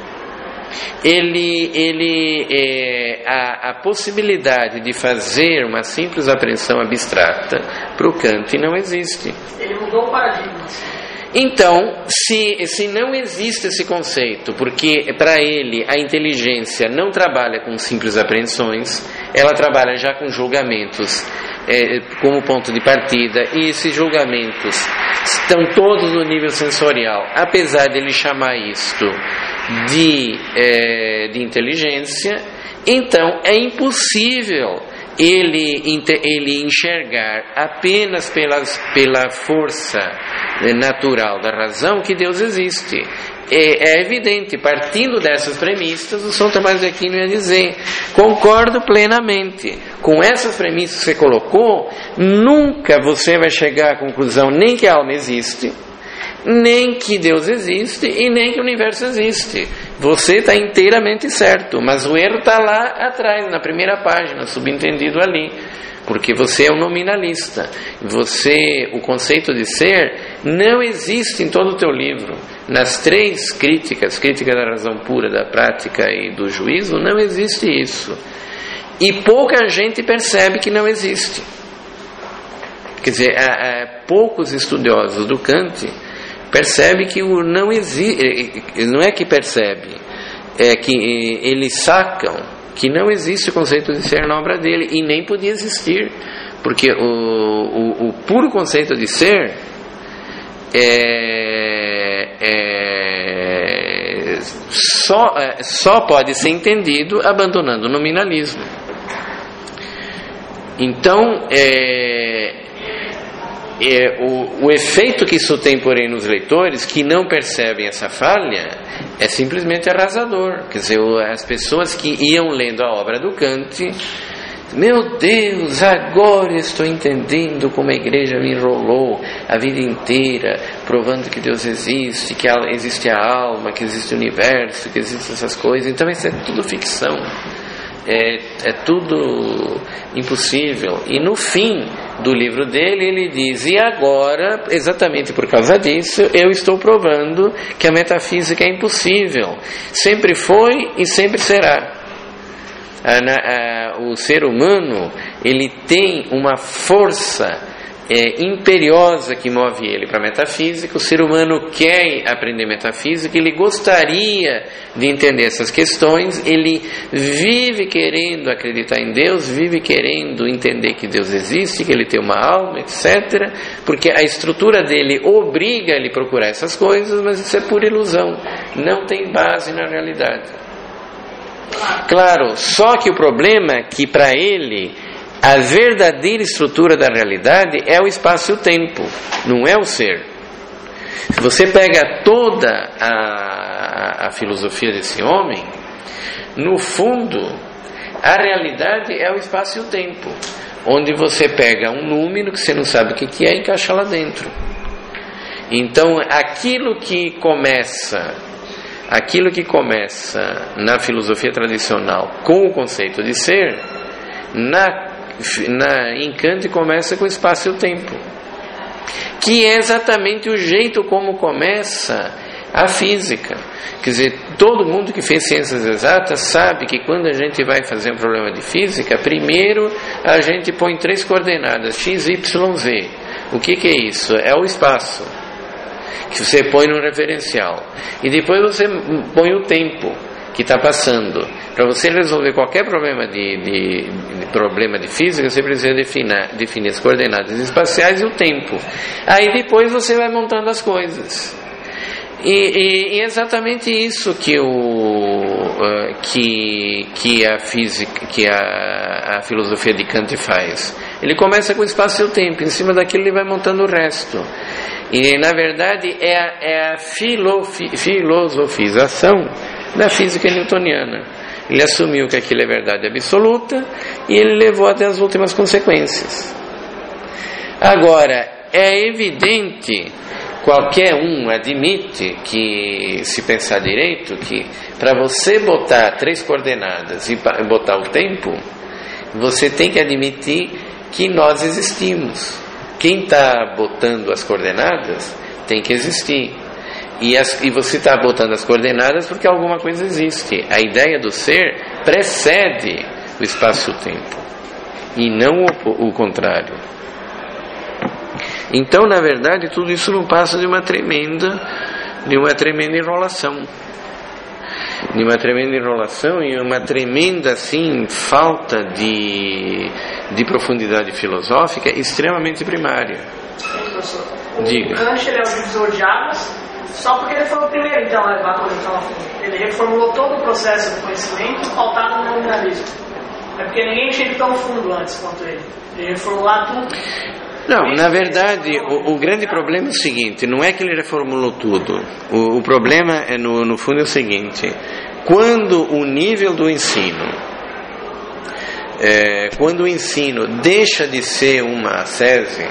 Ele, ele é, a, a possibilidade de fazer uma simples apreensão abstrata para o Kant não existe. Ele mudou o paradigma. Então, se, se não existe esse conceito, porque para ele a inteligência não trabalha com simples apreensões, ela trabalha já com julgamentos é, como ponto de partida, e esses julgamentos estão todos no nível sensorial, apesar de ele chamar isto de, é, de inteligência. Então é impossível ele, ele enxergar apenas pelas, pela força natural da razão que Deus existe. É, é evidente, partindo dessas premissas, o São Tomás de Aquino ia dizer: concordo plenamente com essas premissas que você colocou, nunca você vai chegar à conclusão nem que a alma existe, nem que Deus existe e nem que o universo existe. Você está inteiramente certo, mas o erro está lá atrás, na primeira página, subentendido ali, porque você é um nominalista. Você, o conceito de ser não existe em todo o teu livro. Nas três críticas, crítica da razão pura, da prática e do juízo, não existe isso. E pouca gente percebe que não existe. Quer dizer, há, há poucos estudiosos do Kant percebem que o não existe. Não é que percebe, é que eles sacam que não existe o conceito de ser na obra dele, e nem podia existir, porque o, o, o puro conceito de ser é, é, só, é, só pode ser entendido abandonando o nominalismo. Então, é, é, o, o efeito que isso tem, porém, nos leitores que não percebem essa falha é simplesmente arrasador. Quer dizer, as pessoas que iam lendo a obra do Kant, meu Deus, agora estou entendendo como a igreja me enrolou a vida inteira, provando que Deus existe, que existe a alma, que existe o universo, que existem essas coisas. Então isso é tudo ficção. É, é tudo impossível. E no fim do livro dele ele diz: e agora, exatamente por causa disso, eu estou provando que a metafísica é impossível. Sempre foi e sempre será. O ser humano, ele tem uma força É, imperiosa que move ele para a metafísica. O ser humano quer aprender metafísica, ele gostaria de entender essas questões, ele vive querendo acreditar em Deus, vive querendo entender que Deus existe, que ele tem uma alma, etcétera, porque a estrutura dele obriga ele a procurar essas coisas, mas isso é pura ilusão, não tem base na realidade. Claro, só que o problema é que para ele a verdadeira estrutura da realidade é o espaço e o tempo, não é o ser. Se você pega toda a, a filosofia desse homem, no fundo, a realidade é o espaço e o tempo, onde você pega um número que você não sabe o que é e encaixa lá dentro. Então, aquilo que começa, aquilo que começa na filosofia tradicional com o conceito de ser, na Na, em Kant começa com o espaço e o tempo, que é exatamente o jeito como começa a física. Quer dizer, todo mundo que fez ciências exatas sabe que quando a gente vai fazer um problema de física, primeiro a gente põe três coordenadas, x, y, z. O que, que é isso? É o espaço que você põe no referencial, e depois você põe o tempo que está passando. Para você resolver qualquer problema de, de, de problema de física, você precisa definir, definir as coordenadas espaciais e o tempo. Aí depois você vai montando as coisas. E, e, e é exatamente isso que, o, uh, que, que a física, que a, a filosofia de Kant faz. Ele começa com o espaço e o tempo, em cima daquilo ele vai montando o resto. E na verdade é a, é a filofi, filosofização da física newtoniana. Ele assumiu que aquilo é verdade absoluta e ele levou até as últimas consequências. Agora, é evidente, qualquer um admite que, se pensar direito, que para você botar três coordenadas e botar o tempo, você tem que admitir que nós existimos. Quem está botando as coordenadas tem que existir. E, as, e você está botando as coordenadas porque alguma coisa existe. A ideia do ser precede o espaço e o tempo, e não o, o contrário. Então, na verdade, tudo isso não passa de uma tremenda, de uma tremenda enrolação. De uma tremenda enrolação e uma tremenda, assim, falta de, de profundidade filosófica extremamente primária. Diga. O Kant é o divisor de águas. Só porque ele foi o primeiro, então, a levar a coisa ao fundo. Ele reformulou todo o processo do conhecimento pautado no nominalismo. É porque ninguém chega tão fundo antes quanto ele. Ele reformulou tudo. Não, na verdade, o, o grande problema é o seguinte: não é que ele reformulou tudo. O, o problema, é no, no fundo, é o seguinte: quando o nível do ensino, é, quando o ensino deixa de ser uma ascese,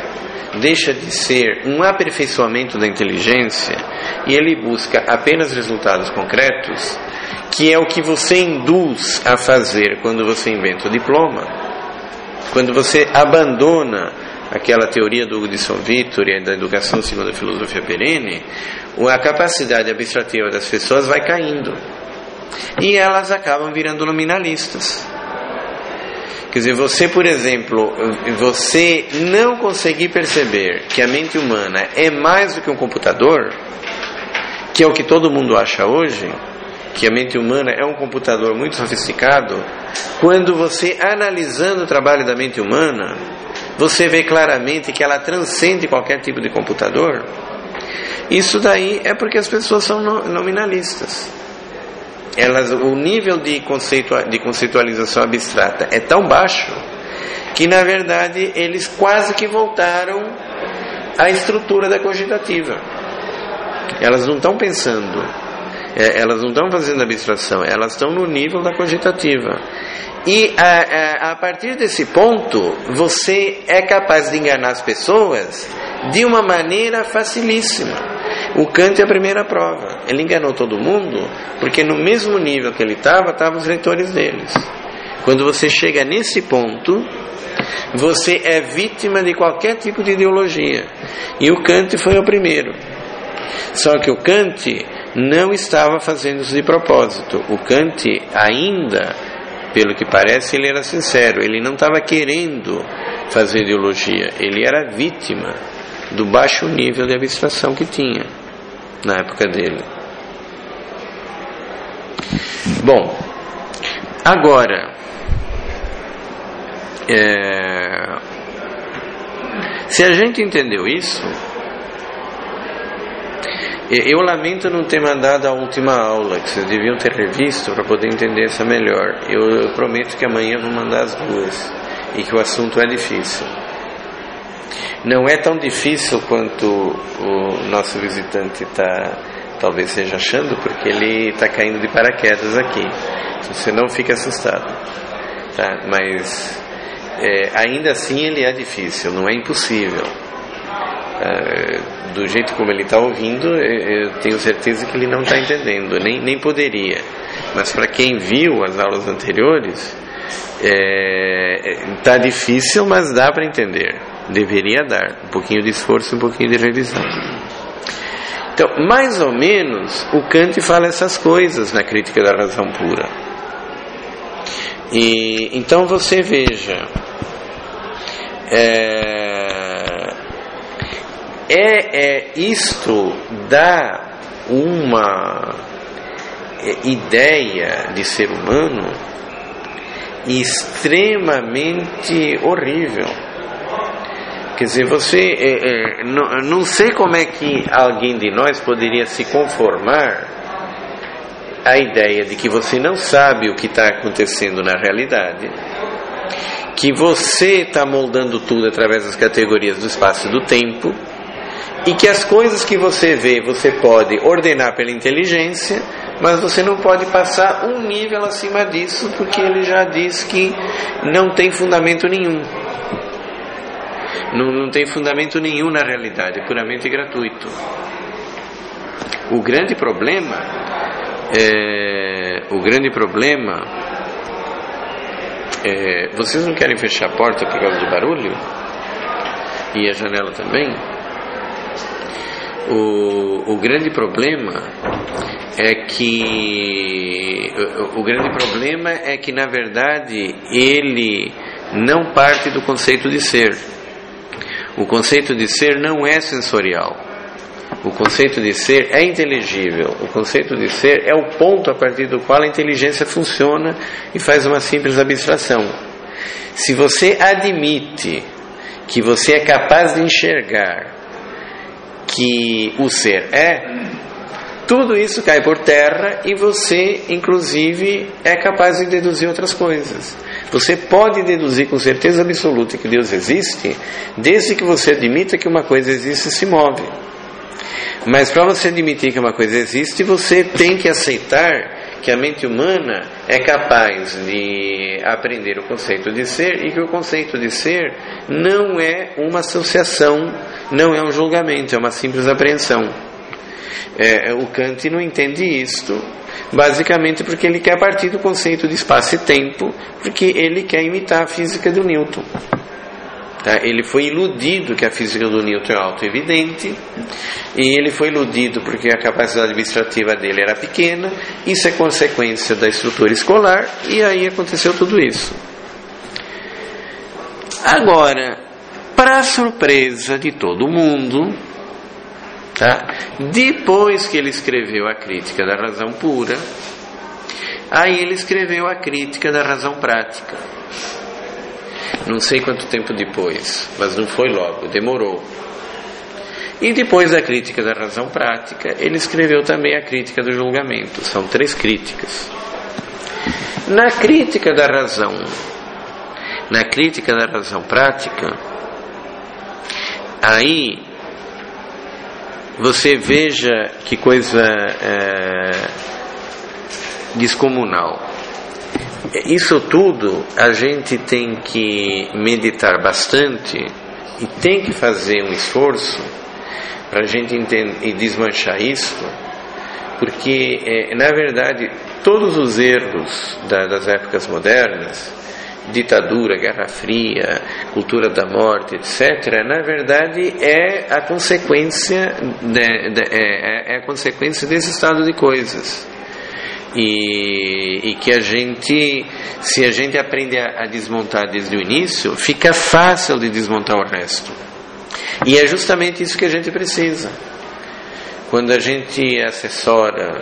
deixa de ser um aperfeiçoamento da inteligência e ele busca apenas resultados concretos, que é o que você induz a fazer quando você inventa o diploma, quando você abandona aquela teoria do Hugo de São Vitor e da educação segundo a filosofia perene, a capacidade abstrativa das pessoas vai caindo e elas acabam virando nominalistas. Quer dizer, você, por exemplo, você não conseguir perceber que a mente humana é mais do que um computador, que é o que todo mundo acha hoje, que a mente humana é um computador muito sofisticado, quando você, analisando o trabalho da mente humana, você vê claramente que ela transcende qualquer tipo de computador. Isso daí é porque as pessoas são nominalistas. Elas, o nível de, conceitua, de conceitualização abstrata é tão baixo que, na verdade, eles quase que voltaram à estrutura da cogitativa. Elas não estão pensando, é, elas não estão fazendo abstração, elas estão no nível da cogitativa. E a, a, a partir desse ponto, você é capaz de enganar as pessoas de uma maneira facilíssima. O Kant é a primeira prova. Ele enganou todo mundo porque no mesmo nível que ele estava, estavam os leitores deles. Quando você chega nesse ponto, você é vítima de qualquer tipo de ideologia. E o Kant foi o primeiro. Só que o Kant não estava fazendo isso de propósito. O Kant ainda, pelo que parece, ele era sincero. Ele não estava querendo fazer ideologia. Ele era vítima do baixo nível de abstração que tinha na época dele. Bom, agora, é, se a gente entendeu isso, eu lamento não ter mandado a última aula, que vocês deviam ter revisto para poder entender essa melhor. Eu, eu prometo que amanhã vou mandar as duas e que o assunto é difícil. Não é tão difícil quanto o nosso visitante está, talvez seja achando, porque ele está caindo de paraquedas aqui. Você não fica assustado, tá? Mas é, ainda assim ele é difícil, não é impossível. É, do jeito como ele está ouvindo, eu tenho certeza que ele não está entendendo, nem, nem poderia. Mas para quem viu as aulas anteriores, está é, difícil, mas dá para entender. Deveria dar um pouquinho de esforço, um pouquinho de revisão. Então, mais ou menos, o Kant fala essas coisas na Crítica da Razão Pura. E então você veja, é, é, é isto dá uma ideia de ser humano extremamente horrível. Quer dizer, você é, é, não, não sei como é que alguém de nós poderia se conformar à ideia de que você não sabe o que está acontecendo na realidade, que você está moldando tudo através das categorias do espaço e do tempo, e que as coisas que você vê você pode ordenar pela inteligência, mas você não pode passar um nível acima disso, porque ele já diz que não tem fundamento nenhum. Não, não tem fundamento nenhum na realidade, é puramente gratuito. O grande problema é, o grande problema é, vocês não querem fechar a porta por causa do barulho? E a janela também? O, o grande problema é que o, o grande problema é que na verdade ele não parte do conceito de ser. O conceito de ser não é sensorial. O conceito de ser é inteligível. O conceito de ser é o ponto a partir do qual a inteligência funciona e faz uma simples abstração. Se você admite que você é capaz de enxergar que o ser é, tudo isso cai por terra e você, inclusive, é capaz de deduzir outras coisas. Você pode deduzir com certeza absoluta que Deus existe, desde que você admita que uma coisa existe e se move. Mas para você admitir que uma coisa existe, você tem que aceitar que a mente humana é capaz de aprender o conceito de ser e que o conceito de ser não é uma associação, não é um julgamento, é uma simples apreensão. É, o Kant não entende isto, basicamente porque ele quer partir do conceito de espaço e tempo, porque ele quer imitar a física do Newton. Tá? Ele foi iludido que a física do Newton é auto-evidente, e ele foi iludido porque a capacidade administrativa dele era pequena. Isso é consequência da estrutura escolar, e aí aconteceu tudo isso. Agora, para a surpresa de todo mundo, tá? Depois que ele escreveu a Crítica da Razão Pura, aí ele escreveu a Crítica da Razão Prática. Não sei quanto tempo depois, mas não foi logo, demorou. E depois da Crítica da Razão Prática, ele escreveu também a Crítica do Julgamento. São três críticas. Na Crítica da Razão, na Crítica da Razão Prática, aí você veja que coisa é, descomunal. Isso tudo a gente tem que meditar bastante e tem que fazer um esforço para a gente entender e desmanchar isso, porque é, na verdade todos os erros da, das épocas modernas, ditadura, Guerra Fria, cultura da morte, etcétera, na verdade é a consequência de, de, é, é a consequência desse estado de coisas. E, e que a gente, se a gente aprende a, a desmontar desde o início, fica fácil de desmontar o resto. E é justamente isso que a gente precisa. Quando a gente assessora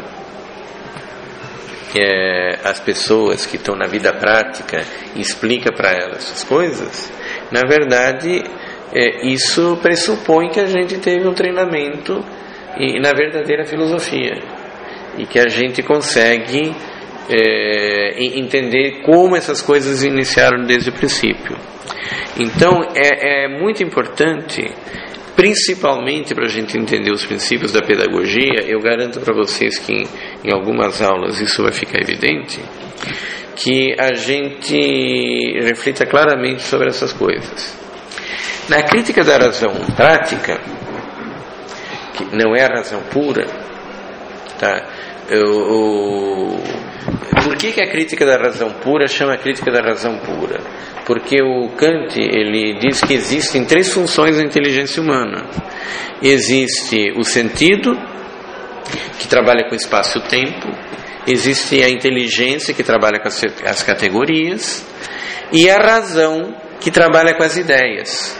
é, as pessoas que estão na vida prática e explica para elas essas coisas, na verdade é, isso pressupõe que a gente teve um treinamento e, na verdadeira filosofia, e que a gente consegue é, entender como essas coisas iniciaram desde o princípio. Então é, é muito importante, principalmente para a gente entender os princípios da pedagogia. Eu garanto para vocês que em, em algumas aulas isso vai ficar evidente, que a gente reflita claramente sobre essas coisas. Na Crítica da Razão Prática, que não é a razão pura, tá? Eu, eu, por que, que a Crítica da Razão Pura chama a Crítica da Razão Pura? Porque o Kant, ele diz que existem três funções da inteligência humana. Existe o sentido, que trabalha com espaço e tempo. Existe a inteligência, que trabalha com as, as categorias. E a razão, que trabalha com as ideias.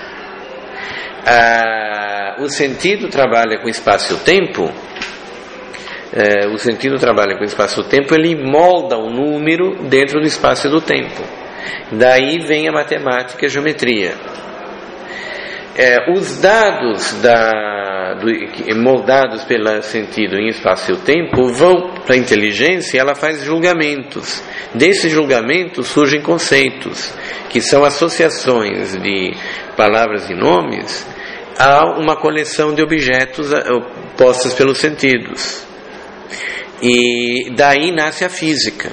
Ah, o sentido trabalha com espaço e o tempo. É, o sentido trabalha com espaço e tempo, ele molda o número dentro do espaço e do tempo. Daí vem a matemática e a geometria. É, os dados da, do, moldados pelo sentido em espaço e tempo vão para a inteligência, e ela faz julgamentos. Desses julgamentos surgem conceitos, que são associações de palavras e nomes a uma coleção de objetos postas pelos sentidos. E daí nasce a física.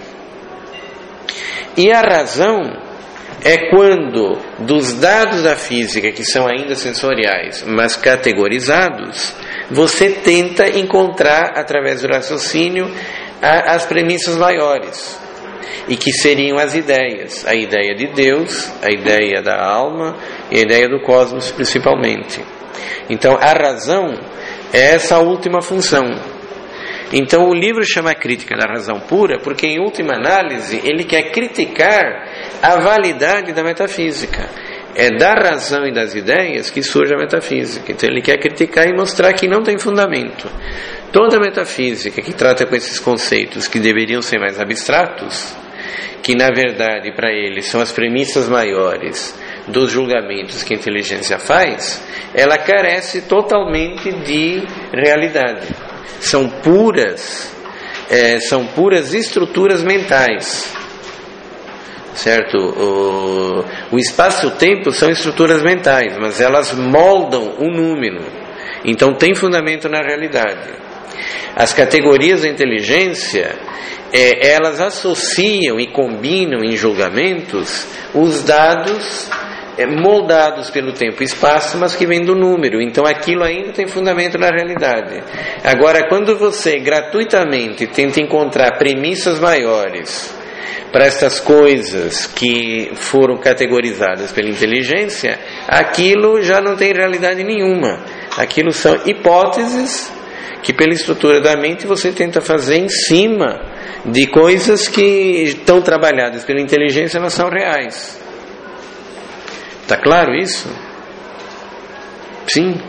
E a razão é quando, dos dados da física, que são ainda sensoriais, mas categorizados, você tenta encontrar, através do raciocínio, a, as premissas maiores, e que seriam as ideias, a ideia de Deus, a ideia da alma e a ideia do cosmos, principalmente. Então a razão é essa última função. Então o livro chama Crítica da Razão Pura porque, em última análise, ele quer criticar a validade da metafísica. É da razão e das ideias que surge a metafísica. Então ele quer criticar e mostrar que não tem fundamento. Toda metafísica que trata com esses conceitos que deveriam ser mais abstratos, que na verdade para ele são as premissas maiores dos julgamentos que a inteligência faz, ela carece totalmente de realidade. São puras, é, são puras estruturas mentais, certo? O, o espaço e o tempo são estruturas mentais, mas elas moldam o número, então tem fundamento na realidade. As categorias da inteligência, é, elas associam e combinam em julgamentos os dados é, moldados pelo tempo e espaço, mas que vêm do número. Então aquilo ainda tem fundamento na realidade. Agora, quando você gratuitamente tenta encontrar premissas maiores para estas coisas que foram categorizadas pela inteligência, aquilo já não tem realidade nenhuma. Aquilo são hipóteses que, pela estrutura da mente, você tenta fazer em cima de coisas que estão trabalhadas pela inteligência, mas são reais. Está claro isso? Sim.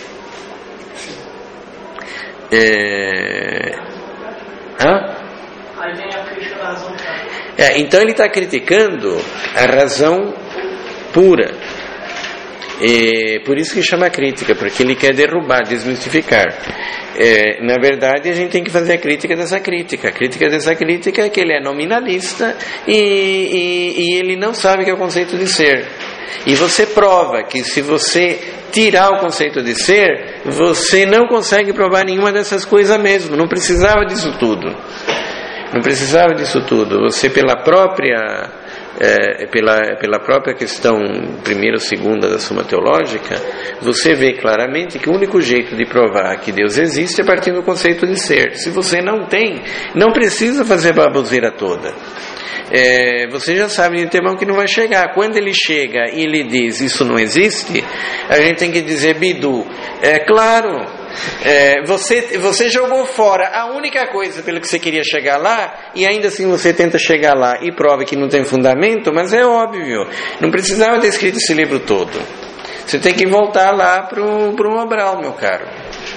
É... Hã? Aí vem a crítica da razão prática. É, então ele está criticando a razão pura. É, por isso que chama crítica, porque ele quer derrubar, desmistificar. É, na verdade, a gente tem que fazer a crítica dessa crítica. A crítica dessa crítica é que ele é nominalista e, e, e ele não sabe o que é o conceito de ser. E você prova que se você tirar o conceito de ser, você não consegue provar nenhuma dessas coisas mesmo. Não precisava disso tudo. Não precisava disso tudo. Você, pela própria, é, pela, pela própria questão primeira ou segunda da Suma Teológica, você vê claramente que o único jeito de provar que Deus existe é partindo do conceito de ser. Se você não tem, não precisa fazer a baboseira toda. É, você já sabe de antemão que não vai chegar. Quando ele chega e ele diz isso não existe, a gente tem que dizer: Bidu, é claro, é, você, você jogou fora a única coisa pelo que você queria chegar lá, e ainda assim você tenta chegar lá e prova que não tem fundamento. Mas é óbvio, não precisava ter escrito esse livro todo. Você tem que voltar lá para o Mobral, meu caro.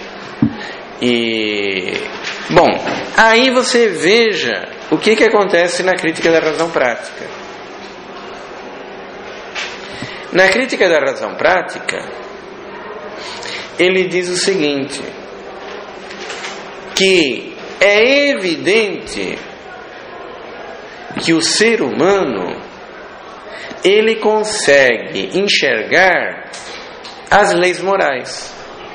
E bom, aí você veja o que, que acontece na crítica da razão prática. Na crítica da razão prática, ele diz o seguinte: que é evidente que o ser humano ele consegue enxergar as leis morais.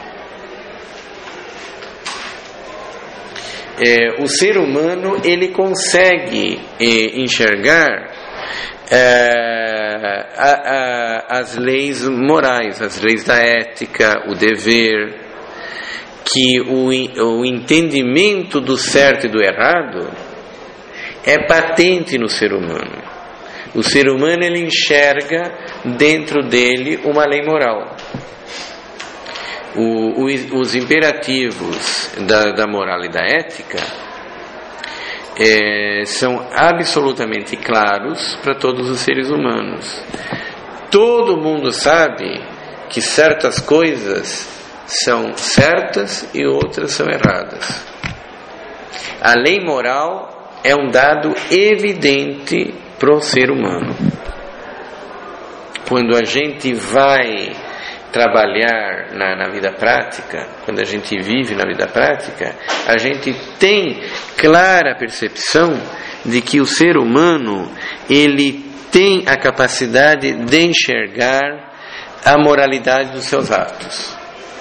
É, o ser humano ele consegue é, enxergar é, a, a, as leis morais, as leis da ética, o dever, que o, o entendimento do certo e do errado é patente no ser humano. O ser humano ele enxerga dentro dele uma lei moral. O, o, os imperativos da, da moral e da ética é, são absolutamente claros para todos os seres humanos. Todo mundo sabe que certas coisas são certas e outras são erradas. A lei moral é um dado evidente para o ser humano. Quando a gente vai trabalhar na, na vida prática, quando a gente vive na vida prática, a gente tem clara percepção de que o ser humano ele tem a capacidade de enxergar a moralidade dos seus atos.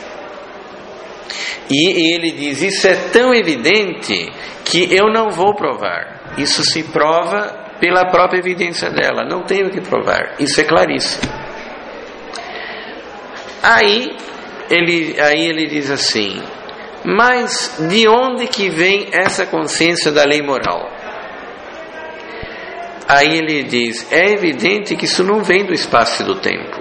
E ele diz: isso é tão evidente que eu não vou provar. Isso se prova pela própria evidência dela, não tenho que provar. Isso é claríssimo. Aí ele, aí ele diz assim: mas de onde que vem essa consciência da lei moral? Aí ele diz: é evidente que isso não vem do espaço e do tempo.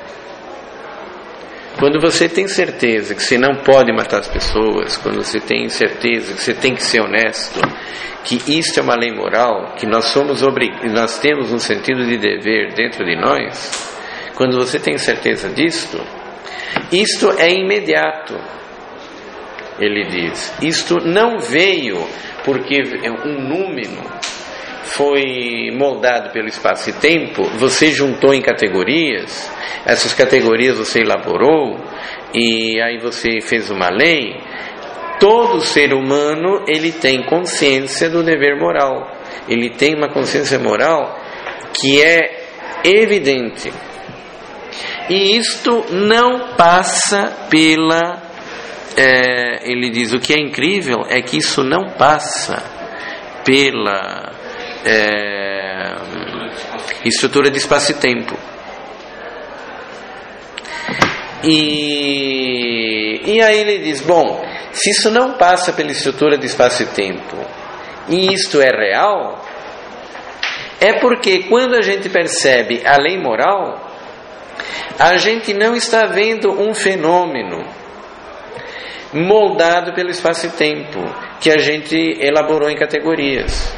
Quando você tem certeza que você não pode matar as pessoas, quando você tem certeza que você tem que ser honesto, que isto é uma lei moral, que nós somos obrig... nós temos um sentido de dever dentro de nós, quando você tem certeza disto, isto é imediato. Ele diz: isto não veio porque um número foi moldado pelo espaço e tempo, você juntou em categorias, essas categorias você elaborou e aí você fez uma lei. Todo ser humano ele tem consciência do dever moral, ele tem uma consciência moral que é evidente. E isto não passa pela... É, ele diz, o que é incrível é que isso não passa pela é, estrutura de espaço e tempo. E, e aí ele diz, bom, se isso não passa pela estrutura de espaço e tempo, e isto é real, é porque quando a gente percebe a lei moral, a gente não está vendo um fenômeno moldado pelo espaço e tempo, que a gente elaborou em categorias.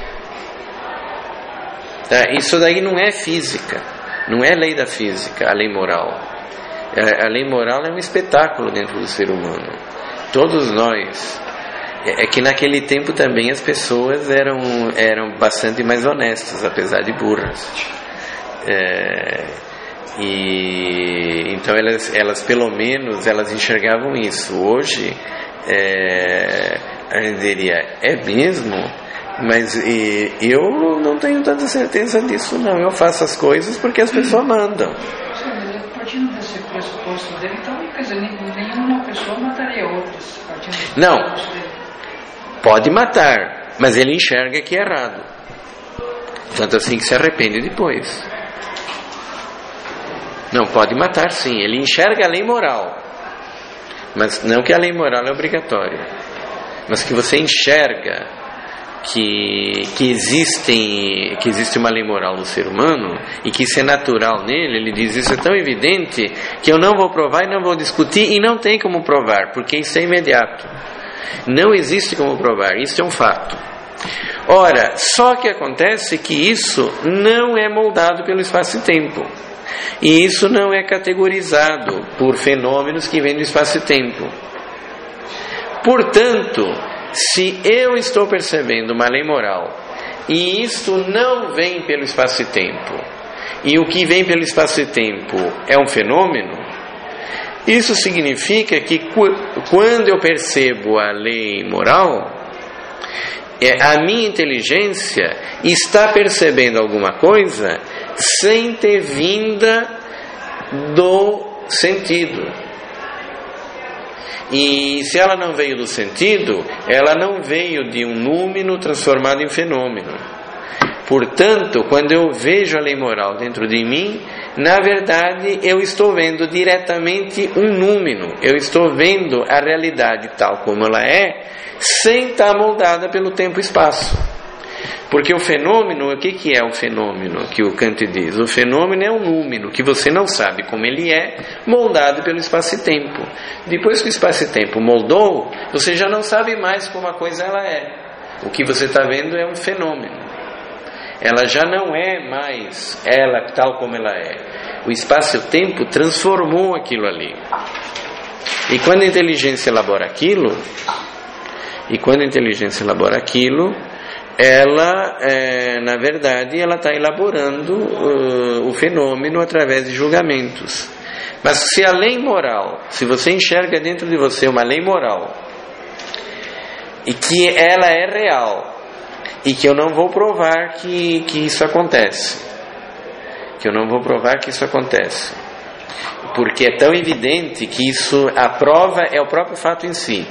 Tá? Isso daí não é física, não é lei da física, a lei moral. A lei moral é um espetáculo dentro do ser humano. Todos nós. É que naquele tempo também as pessoas eram, eram bastante mais honestas, apesar de burras. É, e então elas, elas pelo menos elas enxergavam isso. Hoje é, a gente diria, é mesmo? Mas e, eu não tenho tanta certeza disso não. Eu faço as coisas porque as pessoas mandam. Partindo desse pressuposto dele, então, quer dizer, nenhuma pessoa mataria outras. Não, pode matar, mas ele enxerga que é errado. Tanto assim que se arrepende depois. Não, pode matar sim, ele enxerga a lei moral, mas não que a lei moral é obrigatória, mas que você enxerga que, que, existem, que existe uma lei moral no ser humano e que isso é natural nele. Ele diz, isso é tão evidente que eu não vou provar e não vou discutir, e não tem como provar, porque isso é imediato, não existe como provar, isso é um fato. Ora, só que acontece que isso não é moldado pelo espaço e tempo, e isso não é categorizado por fenômenos que vêm do espaço e tempo. Portanto, se eu estou percebendo uma lei moral e isto não vem pelo espaço e tempo, e o que vem pelo espaço e tempo é um fenômeno, isso significa que quando eu percebo a lei moral, a minha inteligência está percebendo alguma coisa sem ter vinda do sentido. E se ela não veio do sentido, ela não veio de um númeno transformado em fenômeno. Portanto, quando eu vejo a lei moral dentro de mim, na verdade eu estou vendo diretamente um númeno, eu estou vendo a realidade tal como ela é, sem estar moldada pelo tempo e espaço. Porque o fenômeno, o que, que é o fenômeno que o Kant diz? O fenômeno é um número que você não sabe como ele é, moldado pelo espaço e tempo. Depois que o espaço e tempo moldou, você já não sabe mais como a coisa ela é. O que você está vendo é um fenômeno. Ela já não é mais ela tal como ela é. O espaço e o tempo transformou aquilo ali. E quando a inteligência elabora aquilo, e quando a inteligência elabora aquilo, ela, é, na verdade, ela está elaborando uh, o fenômeno através de julgamentos. Mas se a lei moral, se você enxerga dentro de você uma lei moral, e que ela é real, e que eu não vou provar que, que isso acontece, que eu não vou provar que isso acontece, porque é tão evidente que isso, a prova é o próprio fato em si.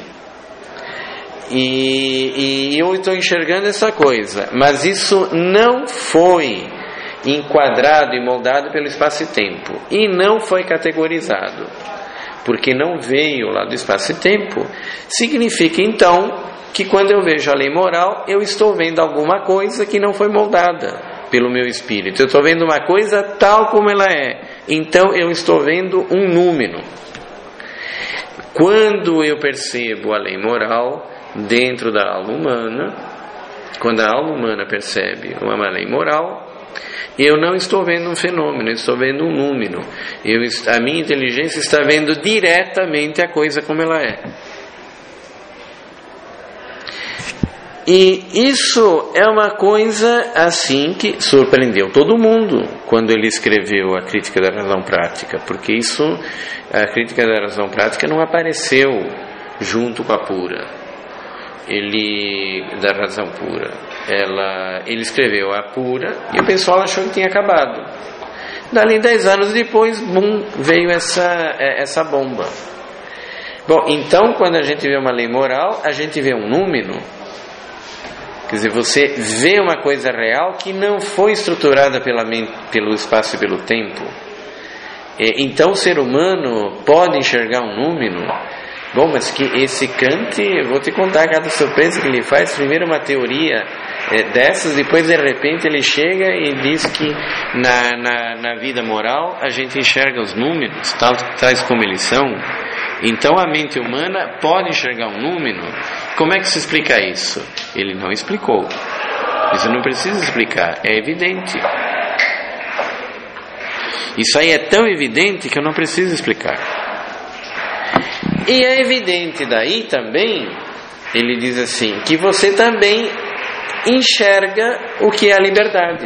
E, e eu estou enxergando essa coisa, mas isso não foi enquadrado e moldado pelo espaço e tempo, e não foi categorizado, porque não veio lá do espaço e tempo. Significa então que quando eu vejo a lei moral, eu estou vendo alguma coisa que não foi moldada pelo meu espírito, eu estou vendo uma coisa tal como ela é, então eu estou vendo um número. Quando eu percebo a lei moral dentro da alma humana, quando a alma humana percebe uma lei moral, eu não estou vendo um fenômeno, eu estou vendo um número. Eu, a minha inteligência está vendo diretamente a coisa como ela é. E isso é uma coisa assim que surpreendeu todo mundo quando ele escreveu a Crítica da Razão Prática, porque isso, a Crítica da Razão Prática não apareceu junto com a Pura. Ele, da razão pura, ela, ele escreveu a Pura e o pessoal achou que tinha acabado. Dali dez anos depois, bum, veio essa, essa bomba. Bom, então quando a gente vê uma lei moral, a gente vê um número Quer dizer, você vê uma coisa real que não foi estruturada pela mente, pelo espaço e pelo tempo. Então o ser humano pode enxergar um número. Bom, mas que esse Kant, eu vou te contar cada surpresa que ele faz. Primeiro uma teoria é, dessas, depois de repente ele chega e diz que na, na, na vida moral a gente enxerga os números, tal, tais como eles são. Então a mente humana pode enxergar um número. Como é que se explica isso? Ele não explicou. Isso não precisa explicar, é evidente. Isso aí é tão evidente que eu não preciso explicar. E é evidente daí também, ele diz assim, que você também enxerga o que é a liberdade.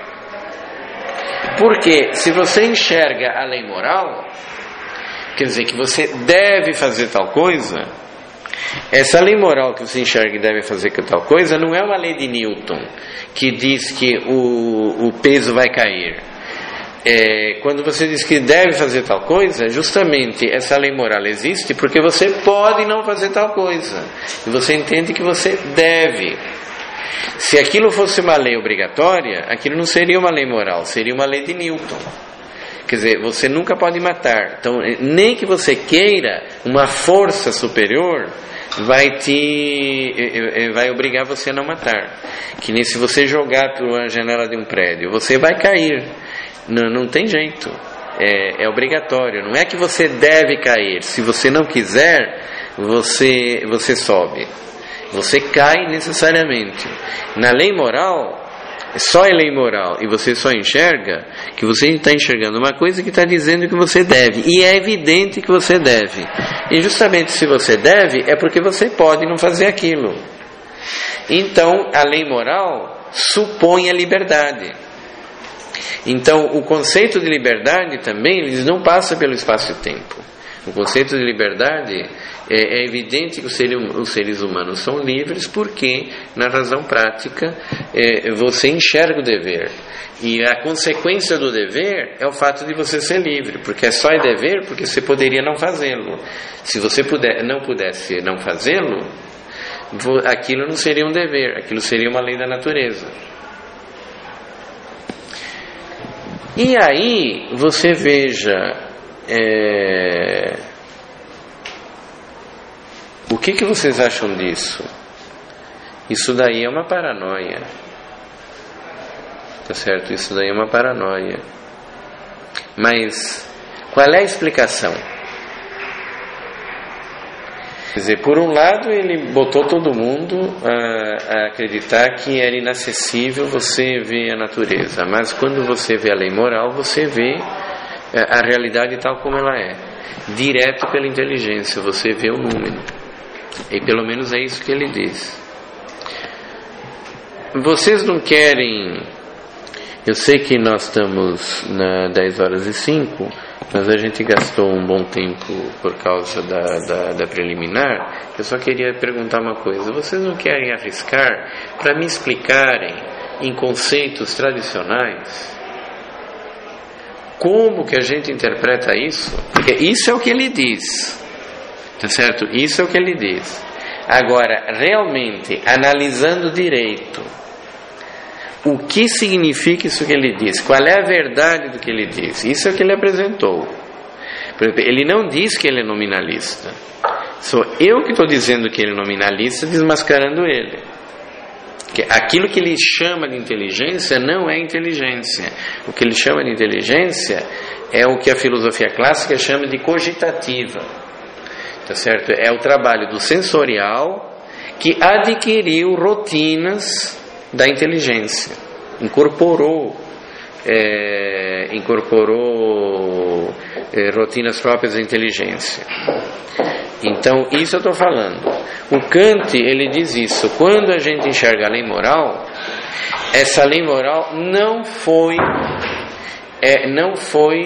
Porque se você enxerga a lei moral, quer dizer que você deve fazer tal coisa, essa lei moral que você enxerga e deve fazer tal coisa não é uma lei de Newton que diz que o, o peso vai cair. É, quando você diz que deve fazer tal coisa, justamente essa lei moral existe porque você pode não fazer tal coisa e você entende que você deve. Se aquilo fosse uma lei obrigatória, aquilo não seria uma lei moral, seria uma lei de Newton. Quer dizer, você nunca pode matar. Então, nem que você queira, uma força superior vai te vai obrigar você a não matar. Que nem se você jogar pela janela de um prédio, você vai cair. Não, não tem jeito, é, é obrigatório. Não é que você deve cair. Se você não quiser, você, você sobe. Você cai necessariamente. Na lei moral, só é lei moral e você só enxerga que você está enxergando uma coisa que está dizendo que você deve. E é evidente que você deve. E justamente se você deve, é porque você pode não fazer aquilo. Então, a lei moral supõe a liberdade. Então, o conceito de liberdade também, eles não passa pelo espaço e tempo. O conceito de liberdade é, é evidente que os seres, os seres humanos são livres porque, na razão prática, é, você enxerga o dever. E a consequência do dever é o fato de você ser livre, porque é só é dever porque você poderia não fazê-lo. Se você puder, não pudesse não fazê-lo, aquilo não seria um dever, aquilo seria uma lei da natureza. E aí você veja é, o que, que vocês acham disso? Isso daí é uma paranoia, tá certo? Isso daí é uma paranoia. Mas qual é a explicação? Quer dizer, por um lado ele botou todo mundo a, a acreditar que era inacessível você ver a natureza, mas quando você vê a lei moral, você vê a realidade tal como ela é, direto pela inteligência, você vê o número, e pelo menos é isso que ele diz. Vocês não querem, eu sei que nós estamos na dez horas e cinco, mas a gente gastou um bom tempo por causa da, da, da preliminar. Eu só queria perguntar uma coisa. Vocês não querem arriscar para me explicarem em conceitos tradicionais como que a gente interpreta isso? Porque isso é o que ele diz, tá certo? Isso é o que ele diz. Agora, realmente, analisando direito, o que significa isso que ele diz? Qual é a verdade do que ele diz? Isso é o que ele apresentou. Por exemplo, ele não diz que ele é nominalista. Sou eu que estou dizendo que ele é nominalista, desmascarando ele. Que aquilo que ele chama de inteligência não é inteligência. O que ele chama de inteligência é o que a filosofia clássica chama de cogitativa. Tá certo? É o trabalho do sensorial que adquiriu rotinas da inteligência, incorporou é, incorporou é, rotinas próprias da inteligência. Então isso eu estou falando. O Kant, ele diz isso: quando a gente enxerga a lei moral, essa lei moral não foi é, não foi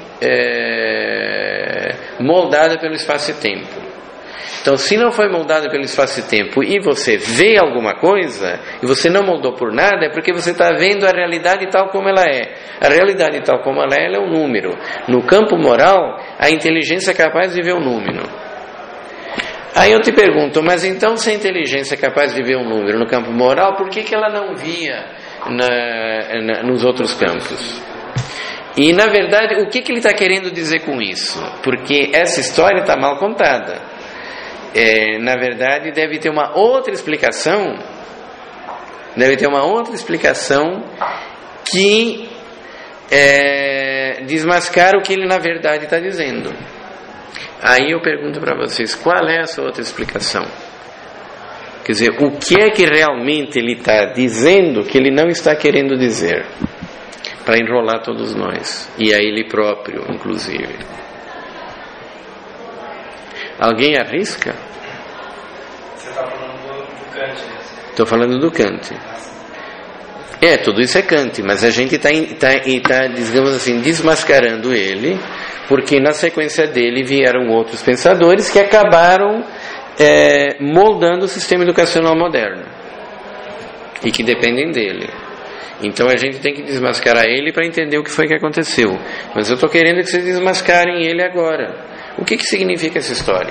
é, moldada pelo espaço e tempo. Então, se não foi moldado pelo espaço e tempo e você vê alguma coisa e você não moldou por nada, é porque você está vendo a realidade tal como ela é. A realidade tal como ela é, ela é um número. No campo moral, a inteligência é capaz de ver o número. Aí eu te pergunto, mas então se a inteligência é capaz de ver um número no campo moral, por que, que ela não via na, na, nos outros campos? E na verdade, o que, que ele está querendo dizer com isso? Porque essa história está mal contada. É, na verdade, deve ter uma outra explicação, deve ter uma outra explicação que é, desmascara o que ele na verdade está dizendo. Aí eu pergunto para vocês, qual é essa outra explicação? Quer dizer, o que é que realmente ele está dizendo que ele não está querendo dizer? Para enrolar todos nós, e a ele próprio, inclusive. Alguém arrisca? Você está falando do, do Kant, né? Estou falando do Kant. É, tudo isso é Kant, mas a gente está, tá, tá, digamos assim, desmascarando ele, porque na sequência dele vieram outros pensadores que acabaram é, moldando o sistema educacional moderno e que dependem dele. Então a gente tem que desmascarar ele para entender o que foi que aconteceu. Mas eu estou querendo que vocês desmascarem ele agora. O que, que significa essa história?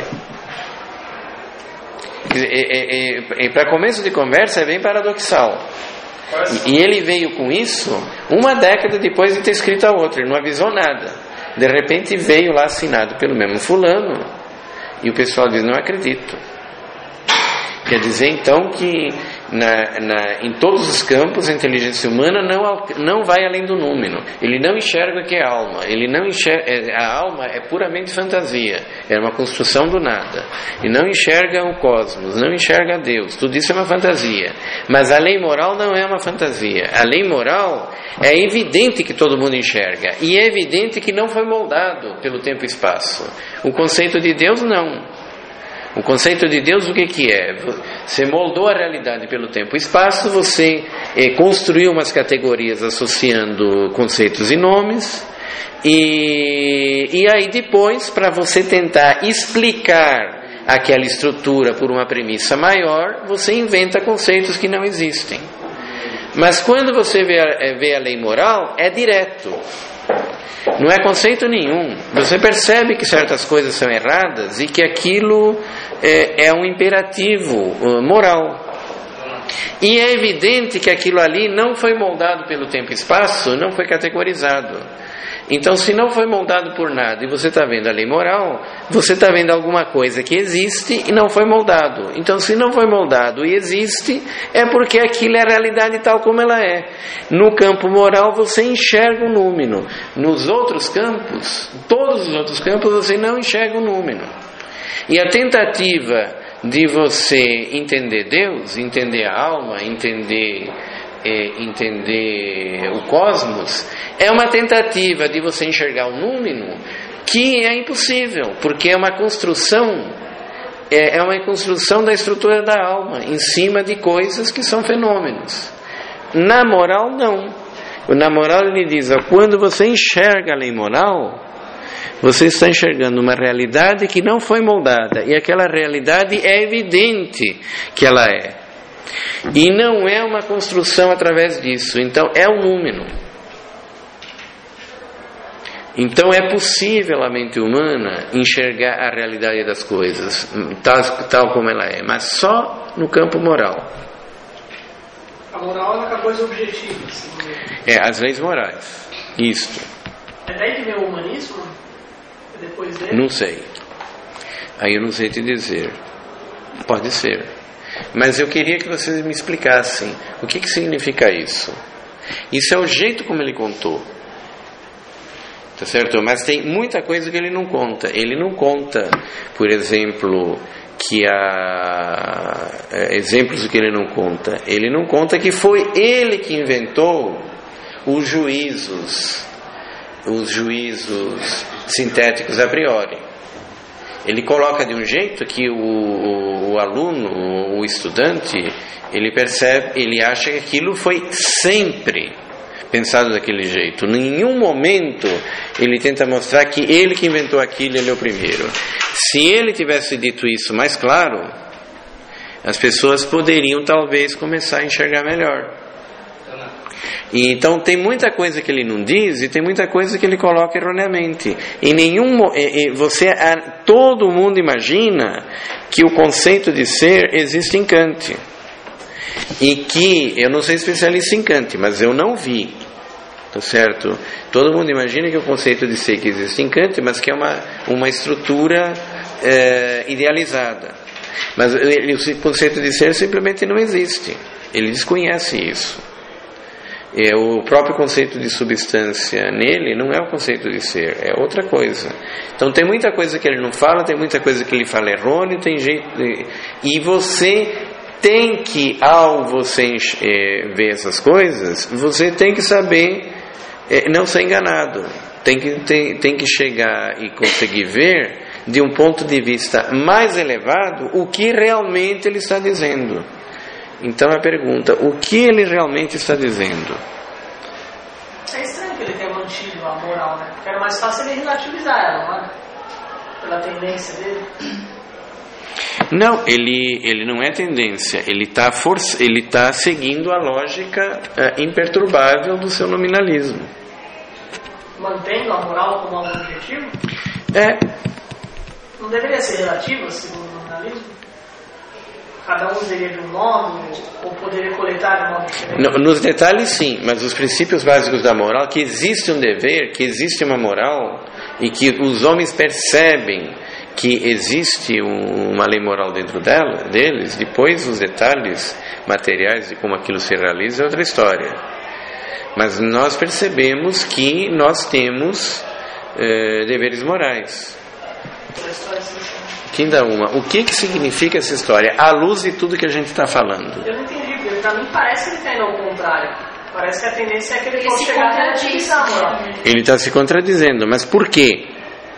É, é, é, para começo de conversa é bem paradoxal. E ele veio com isso uma década depois de ter escrito a outra. Ele não avisou nada. De repente veio lá assinado pelo mesmo fulano. E o pessoal diz, não acredito. Quer dizer então que na, na, em todos os campos a inteligência humana não, não vai além do número. Ele não enxerga o que é alma. Ele não enxerga, a alma é puramente fantasia. É uma construção do nada. E não enxerga o cosmos, não enxerga Deus. Tudo isso é uma fantasia. Mas a lei moral não é uma fantasia. A lei moral é evidente que todo mundo enxerga. E é evidente que não foi moldado pelo tempo e espaço. O conceito de Deus não. O conceito de Deus, o que, que é? Você moldou a realidade pelo tempo e espaço, você eh, construiu umas categorias associando conceitos e nomes, e, e aí depois, para você tentar explicar aquela estrutura por uma premissa maior, você inventa conceitos que não existem. Mas quando você vê a, vê a lei moral, é direto. Não é conceito nenhum. Você percebe que certas coisas são erradas e que aquilo é, é um imperativo uh, moral. E é evidente que aquilo ali não foi moldado pelo tempo e espaço, não foi categorizado. Então, se não foi moldado por nada e você está vendo a lei moral, você está vendo alguma coisa que existe e não foi moldado. Então, se não foi moldado e existe, é porque aquilo é a realidade tal como ela é. No campo moral, você enxerga o número. Nos outros campos, todos os outros campos, você não enxerga o número. E a tentativa de você entender Deus, entender a alma, entender... É, entender o cosmos, é uma tentativa de você enxergar o número que é impossível, porque é uma construção é, é uma construção da estrutura da alma em cima de coisas que são fenômenos. Na moral não. Na moral ele diz, ó, quando você enxerga a lei moral, você está enxergando uma realidade que não foi moldada, e aquela realidade é evidente que ela é. E não é uma construção através disso. Então é um número. Então é possível a mente humana enxergar a realidade das coisas tal, tal como ela é, mas só no campo moral. A moral é uma coisa objetiva, assim. É, as leis morais. Isto. É daí que vem o humanismo? É depois dele? Não sei. Aí eu não sei te dizer. Pode ser. Mas eu queria que vocês me explicassem o que, que significa isso. Isso é o jeito como ele contou. Tá certo? Mas tem muita coisa que ele não conta. Ele não conta, por exemplo, que há exemplos do que ele não conta. Ele não conta que foi ele que inventou os juízos, os juízos sintéticos a priori. Ele coloca de um jeito que o, o, o aluno, o estudante, ele percebe, ele acha que aquilo foi sempre pensado daquele jeito. Em nenhum momento ele tenta mostrar que ele que inventou aquilo, ele é o primeiro. Se ele tivesse dito isso mais claro, as pessoas poderiam talvez começar a enxergar melhor. E então tem muita coisa que ele não diz e tem muita coisa que ele coloca erroneamente. Em nenhum você todo mundo imagina que o conceito de ser existe em Kant. E que eu não sou especialista em Kant, mas eu não vi. Tá certo? Todo mundo imagina que o conceito de ser que existe em Kant, mas que é uma uma estrutura é, idealizada. Mas ele, o conceito de ser simplesmente não existe. Ele desconhece isso. É, o próprio conceito de substância nele não é o conceito de ser, é outra coisa. Então tem muita coisa que ele não fala, tem muita coisa que ele fala errôneo, tem jeito de... e você tem que, ao você é, ver essas coisas, você tem que saber é, não ser enganado. Tem que, tem, tem que chegar e conseguir ver de um ponto de vista mais elevado o que realmente ele está dizendo. Então a pergunta, o que ele realmente está dizendo? É estranho que ele tenha mantido a moral, né? Porque era mais fácil ele relativizar ela, não é? Pela tendência dele. Não, ele, ele não é tendência, ele está ele tá seguindo a lógica uh, imperturbável do seu nominalismo. Mantendo a moral como algo objetivo? É. Não deveria ser relativo, segundo o nominalismo? Cada um usaria de um modo, ou poderia coletar de um modo diferente? No, nos detalhes sim, mas os princípios básicos da moral, que existe um dever, que existe uma moral, e que os homens percebem que existe um, uma lei moral dentro dela, deles, depois os detalhes materiais de como aquilo se realiza é outra história. Mas nós percebemos que nós temos eh, deveres morais. Quem dá uma? O que, que significa essa história? À luz de tudo que a gente está falando. Eu não entendi, porque para mim parece que ele está indo ao contrário. Parece que a tendência é que ele, ele possa chegar a relativizar a moral. Ele está se contradizendo, mas por quê?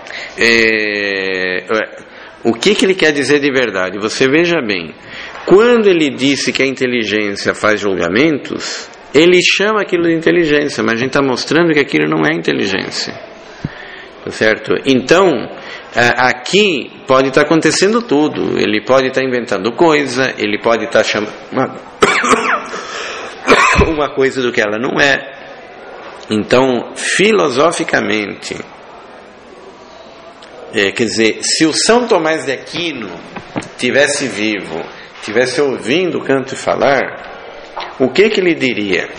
É, o que, que ele quer dizer de verdade? Você veja bem, quando ele disse que a inteligência faz julgamentos, ele chama aquilo de inteligência, mas a gente está mostrando que aquilo não é inteligência. Tá certo? Então, aqui pode estar acontecendo tudo. Ele pode estar inventando coisa, ele pode estar chamando uma, uma coisa do que ela não é. Então, filosoficamente, é, quer dizer, se o São Tomás de Aquino tivesse vivo, tivesse ouvindo o Kant falar, o que que ele diria?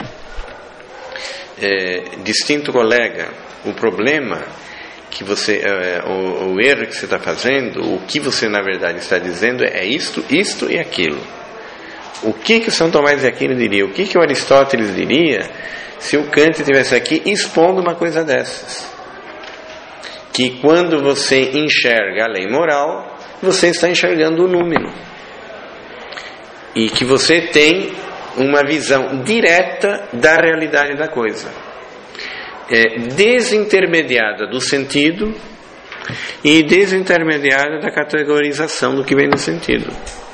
É, distinto colega, o problema que você, é, o, o erro que você está fazendo, o que você na verdade está dizendo é isto, isto e aquilo. O que que o São Tomás de Aquino diria? O que que o Aristóteles diria se o Kant estivesse aqui expondo uma coisa dessas? Que quando você enxerga a lei moral, você está enxergando o número. E que você tem uma visão direta da realidade da coisa. É, desintermediada do sentido e desintermediada da categorização do que vem no sentido.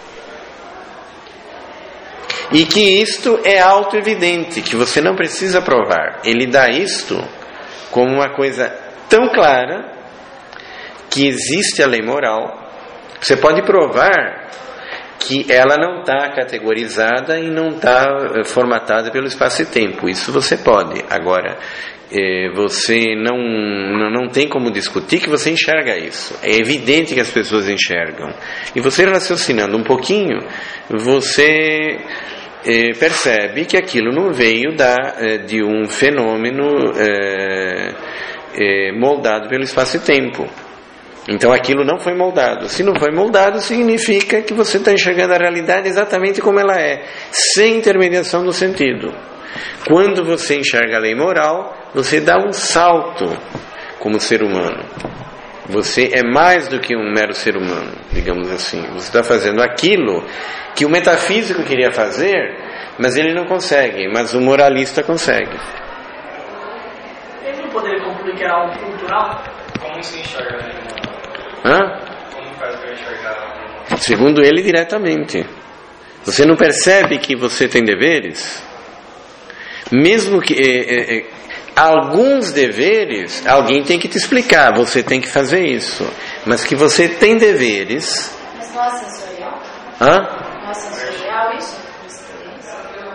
E que isto é auto-evidente, que você não precisa provar. Ele dá isto como uma coisa tão clara que existe a lei moral. Você pode provar que ela não está categorizada e não está formatada pelo espaço e tempo. Isso você pode. Agora, é, você não, não, não tem como discutir que você enxerga isso. É evidente que as pessoas enxergam. E você raciocinando um pouquinho, você é, percebe que aquilo não veio da, é, de um fenômeno é, é, moldado pelo espaço e tempo. Então aquilo não foi moldado. Se não foi moldado, significa que você está enxergando a realidade exatamente como ela é, sem intermediação do sentido. Quando você enxerga a lei moral, você dá um salto como ser humano. Você é mais do que um mero ser humano, digamos assim. Você está fazendo aquilo que o metafísico queria fazer, mas ele não consegue, mas o moralista consegue. Ele não poderia concluir que era algo cultural? Como se enxerga a lei moral? Hã? Como faz para enxergar? Segundo ele, diretamente. Você não percebe que você tem deveres? Mesmo que é, é, alguns deveres, alguém tem que te explicar. Você tem que fazer isso. Mas que você tem deveres. Mas não é sensorial? Hã? Não é sensorial isso?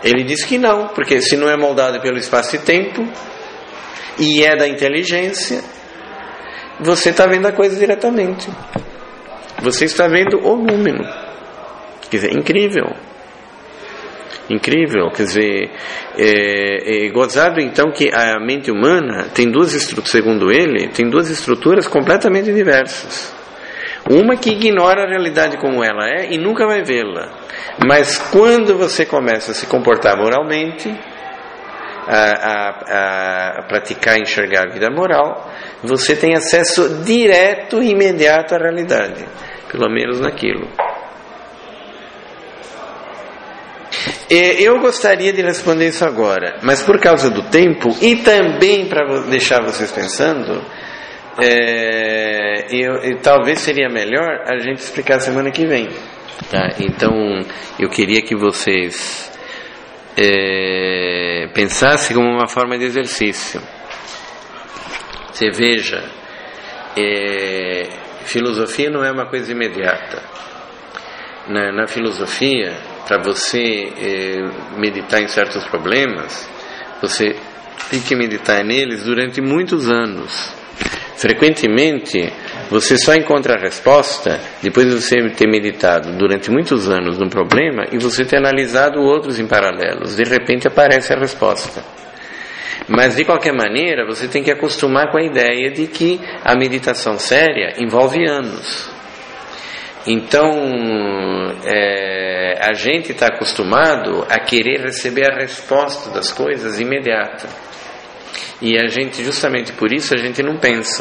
Ele diz que não, porque se não é moldado pelo espaço e tempo, e é da inteligência, você está vendo a coisa diretamente. Você está vendo o número. Quer dizer, incrível. Incrível, quer dizer, é, é gozado então que a mente humana tem duas estruturas, segundo ele, tem duas estruturas completamente diversas. Uma que ignora a realidade como ela é e nunca vai vê-la. Mas quando você começa a se comportar moralmente, a, a, a praticar e enxergar a vida moral, você tem acesso direto e imediato à realidade, pelo menos naquilo. Eu gostaria de responder isso agora, mas por causa do tempo e também para deixar vocês pensando, é, eu, eu, talvez seria melhor a gente explicar semana que vem. Tá? Então eu queria que vocês é, pensassem como uma forma de exercício. Você veja, é, filosofia não é uma coisa imediata. Na, na filosofia, para você é, meditar em certos problemas, você tem que meditar neles durante muitos anos. Frequentemente, você só encontra a resposta depois de você ter meditado durante muitos anos num problema e você ter analisado outros em paralelos. De repente aparece a resposta. Mas, de qualquer maneira, você tem que acostumar com a ideia de que a meditação séria envolve anos. Então, é, a gente está acostumado a querer receber a resposta das coisas imediata. E a gente, justamente por isso, a gente não pensa.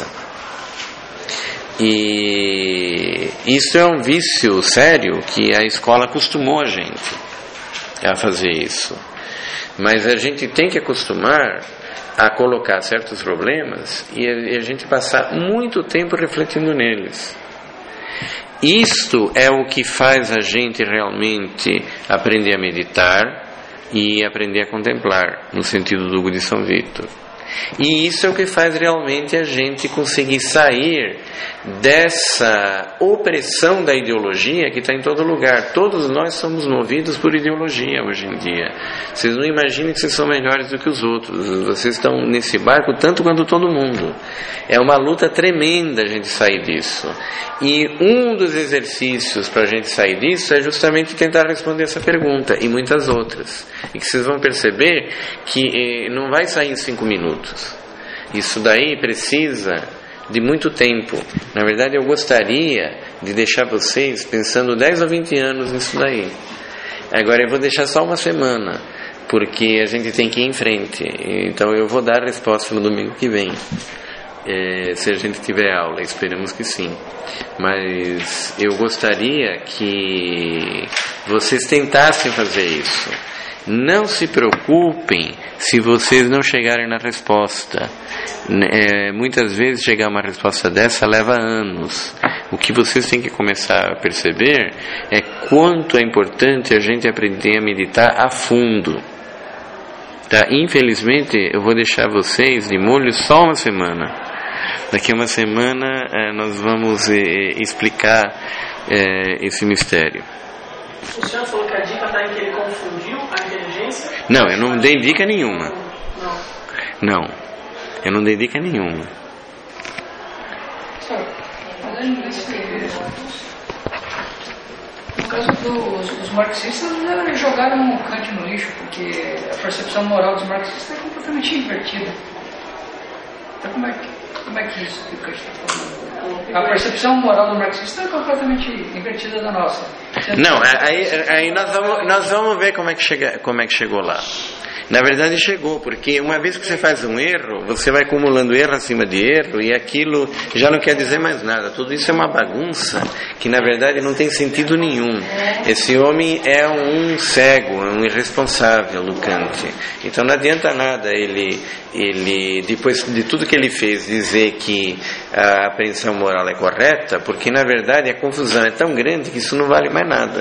E isso é um vício sério que a escola acostumou a gente a fazer isso. Mas a gente tem que acostumar a colocar certos problemas e a, e a gente passar muito tempo refletindo neles. Isto é o que faz a gente realmente aprender a meditar e aprender a contemplar, no sentido do Hugo de São Vítor. E isso é o que faz realmente a gente conseguir sair dessa opressão da ideologia que está em todo lugar. Todos nós somos movidos por ideologia hoje em dia. Vocês não imaginem que vocês são melhores do que os outros. Vocês estão nesse barco tanto quanto todo mundo. É uma luta tremenda a gente sair disso. E um dos exercícios para a gente sair disso é justamente tentar responder essa pergunta e muitas outras. E que vocês vão perceber que eh, não vai sair em cinco minutos. Isso daí precisa de muito tempo. Na verdade, eu gostaria de deixar vocês pensando dez ou vinte anos nisso daí. Agora eu vou deixar só uma semana, porque a gente tem que ir em frente. Então eu vou dar a resposta no domingo que vem, é, se a gente tiver aula. Esperamos que sim. Mas eu gostaria que vocês tentassem fazer isso. Não se preocupem se vocês não chegarem na resposta. É, muitas vezes chegar a uma resposta dessa leva anos. O que vocês têm que começar a perceber é quanto é importante a gente aprender a meditar a fundo. Tá? Infelizmente, eu vou deixar vocês de molho só uma semana. Daqui a uma semana é, nós vamos é, explicar é, esse mistério. O senhor falou que a dica está em que ele confundiu a inteligência? Não, eu não dei dica nenhuma. Não. Não, eu não dei dica nenhuma. No caso dos, dos marxistas, eles jogaram o Kant no lixo, porque a percepção moral dos marxistas é completamente invertida. Então como é que, como é que isso que o Kant está falando? A percepção moral do marxista é completamente invertida da nossa. Não, aí, aí nós, vamos, nós vamos ver como é, que chega, como é que chegou lá. Na verdade chegou, porque uma vez que você faz um erro, você vai acumulando erro acima de erro, e aquilo já não quer dizer mais nada. Tudo isso é uma bagunça que na verdade não tem sentido nenhum. Esse homem é um cego, um irresponsável, do Kant. Então não adianta nada ele, ele, depois de tudo que ele fez, dizer que a apreensão moral é correta, porque na verdade a confusão é tão grande que isso não vale mais nada.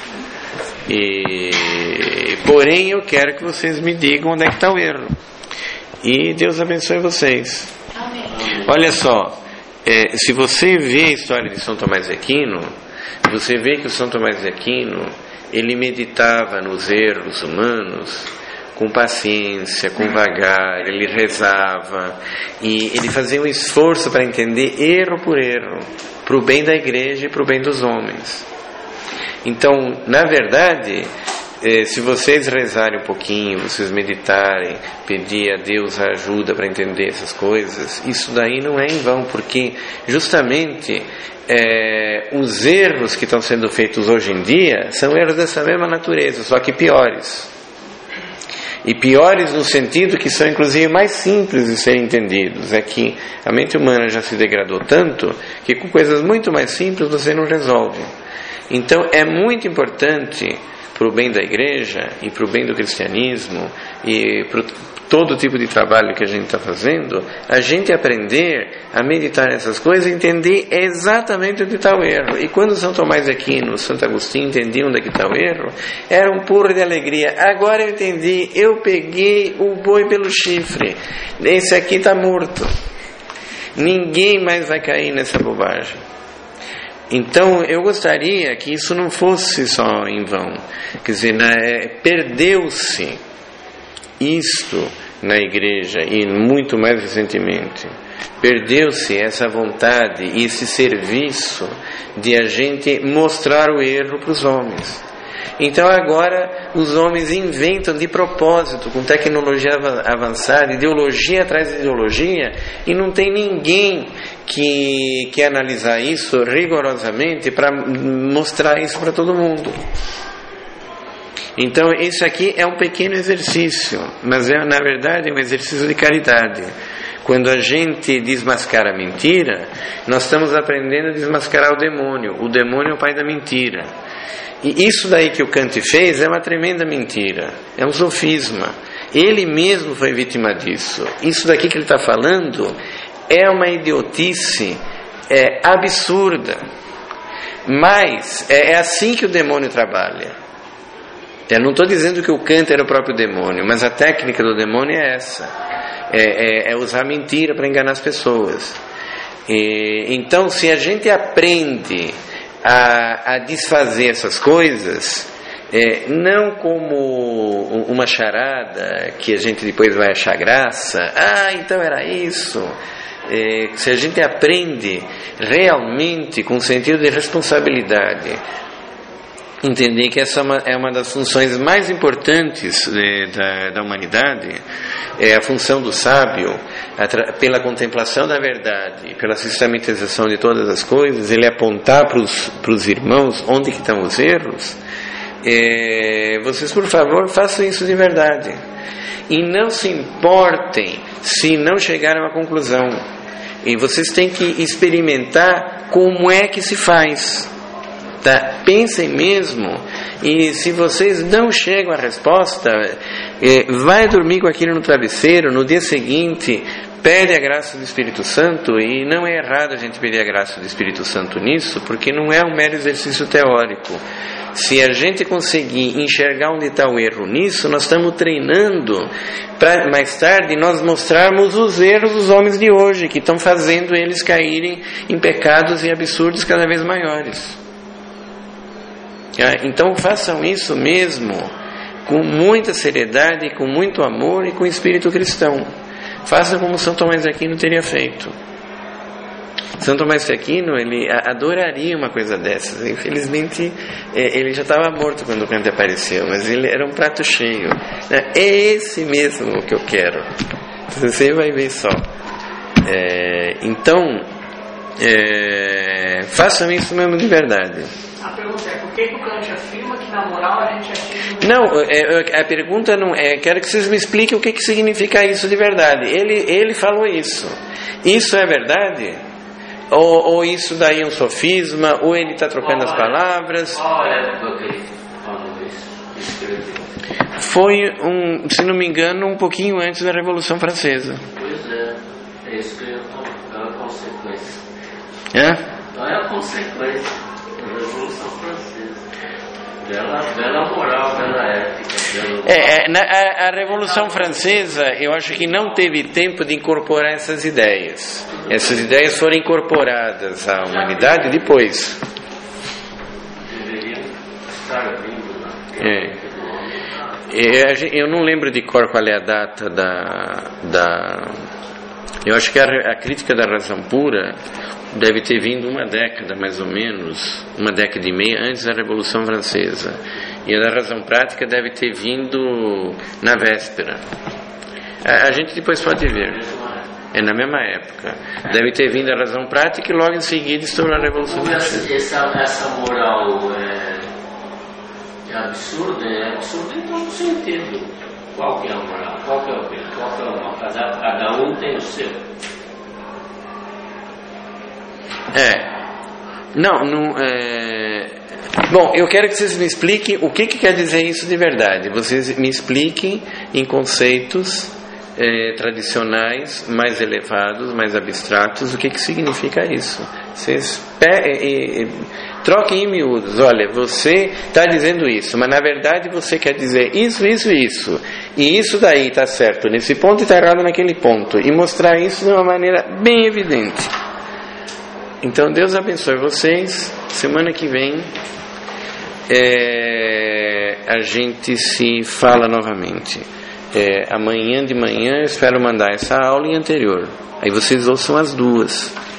E, porém eu quero que vocês me digam onde é que está o erro. E Deus abençoe vocês. Amém. Olha só, é, se você vê a história de São Tomás de Aquino, você vê que o São Tomás de Aquino ele meditava nos erros humanos com paciência, com vagar, ele rezava e ele fazia um esforço para entender erro por erro, para o bem da igreja e para o bem dos homens. Então, na verdade, se vocês rezarem um pouquinho, vocês meditarem, pedir a Deus a ajuda para entender essas coisas, isso daí não é em vão, porque justamente é, os erros que estão sendo feitos hoje em dia são erros dessa mesma natureza, só que piores. E piores no sentido que são inclusive mais simples de serem entendidos. É que a mente humana já se degradou tanto que com coisas muito mais simples você não resolve. Então é muito importante para o bem da igreja e para o bem do cristianismo e para todo tipo de trabalho que a gente está fazendo, a gente aprender a meditar nessas coisas e entender exatamente onde está o erro. E quando São Tomás de Aquino, Santo Agostinho entendiam onde é que está o erro, era um puro de alegria. Agora eu entendi, eu peguei o boi pelo chifre, esse aqui está morto, ninguém mais vai cair nessa bobagem. Então eu gostaria que isso não fosse só em vão, quer dizer, né, perdeu-se isto na igreja e muito mais recentemente, perdeu-se essa vontade e esse serviço de a gente mostrar o erro para os homens. Então agora os homens inventam de propósito, com tecnologia avançada, ideologia atrás de ideologia, e não tem ninguém que, que analisar isso rigorosamente para mostrar isso para todo mundo. Então isso aqui é um pequeno exercício, mas é na verdade um exercício de caridade. Quando a gente desmascara a mentira, nós estamos aprendendo a desmascarar o demônio. O demônio é o pai da mentira. E isso daí que o Kant fez é uma tremenda mentira, é um sofisma. Ele mesmo foi vítima disso. Isso daqui que ele está falando é uma idiotice é, absurda. Mas é, é assim que o demônio trabalha. Eu não estou dizendo que o Kant era o próprio demônio, mas a técnica do demônio é essa. É, é, é usar mentira para enganar as pessoas. E, então, se a gente aprende a, a desfazer essas coisas, é, não como uma charada que a gente depois vai achar graça, ah, então era isso. É, se a gente aprende realmente com sentido de responsabilidade, entender que essa é uma das funções mais importantes de, da, da humanidade, é a função do sábio, pela contemplação da verdade, pela sistematização de todas as coisas, ele apontar para os irmãos onde que estão os erros. É, vocês, por favor, façam isso de verdade. E não se importem se não chegaram à conclusão. E vocês têm que experimentar como é que se faz. Tá? Pensem mesmo, e se vocês não chegam à resposta, é, vai dormir com aquilo no travesseiro, no dia seguinte pede a graça do Espírito Santo. E não é errado a gente pedir a graça do Espírito Santo nisso, porque não é um mero exercício teórico. Se a gente conseguir enxergar onde está o erro nisso, nós estamos treinando para mais tarde nós mostrarmos os erros dos homens de hoje, que estão fazendo eles caírem em pecados e absurdos cada vez maiores. Então façam isso mesmo com muita seriedade, com muito amor e com espírito cristão. Façam como São Tomás de Aquino teria feito. São Tomás de Aquino, ele adoraria uma coisa dessas. Infelizmente ele já estava morto quando o Kant apareceu, mas ele era um prato cheio. É esse mesmo que eu quero. Você vai ver só. É, então é, façam isso mesmo de verdade. A pergunta é, por que o Kant afirma que na moral a gente afirma... Não, é, a pergunta não é, quero que vocês me expliquem o que, que significa isso de verdade. Ele, ele falou isso. Isso é verdade? Ou, ou isso daí é um sofisma? Ou ele está trocando as palavras? Qual época que ele falou isso? Foi, um, se não me engano, um pouquinho antes da Revolução Francesa. Pois é, é isso que eu estou... É a consequência. É? Não é a consequência. Revolução Francesa. Bela, bela moral, bela ética. Bela... É, é, na, a, a Revolução Francesa, eu acho que não teve tempo de incorporar essas ideias. Essas ideias foram incorporadas à humanidade depois. Deveriam estar vindo na É. Eu não lembro de cor qual é a data da, da eu acho que a, a crítica da razão pura deve ter vindo uma década mais ou menos, uma década e meia antes da Revolução Francesa, e a da razão prática deve ter vindo na véspera. A, a gente depois pode ver, é na mesma época, deve ter vindo a razão prática e logo em seguida estourou a Revolução Francesa. Essa, essa moral é, é absurda, é absurda em todo sentido. Qual que é a moral? Qual que é o bem? Qual que é o mal? Cada, cada um tem o seu. É. Não, não é... Bom, eu quero que vocês me expliquem o que, que quer dizer isso de verdade. Vocês me expliquem em conceitos é, tradicionais, mais elevados, mais abstratos, o que, que significa isso. Vocês pe- é, é, troquem em miúdos. Olha, você está dizendo isso, mas na verdade você quer dizer isso, isso, isso. E isso daí está certo nesse ponto e está errado naquele ponto. E mostrar isso de uma maneira bem evidente. Então Deus abençoe vocês. Semana que vem é, a gente se fala novamente. É, amanhã de manhã eu espero mandar essa aula e anterior. Aí vocês ouçam as duas.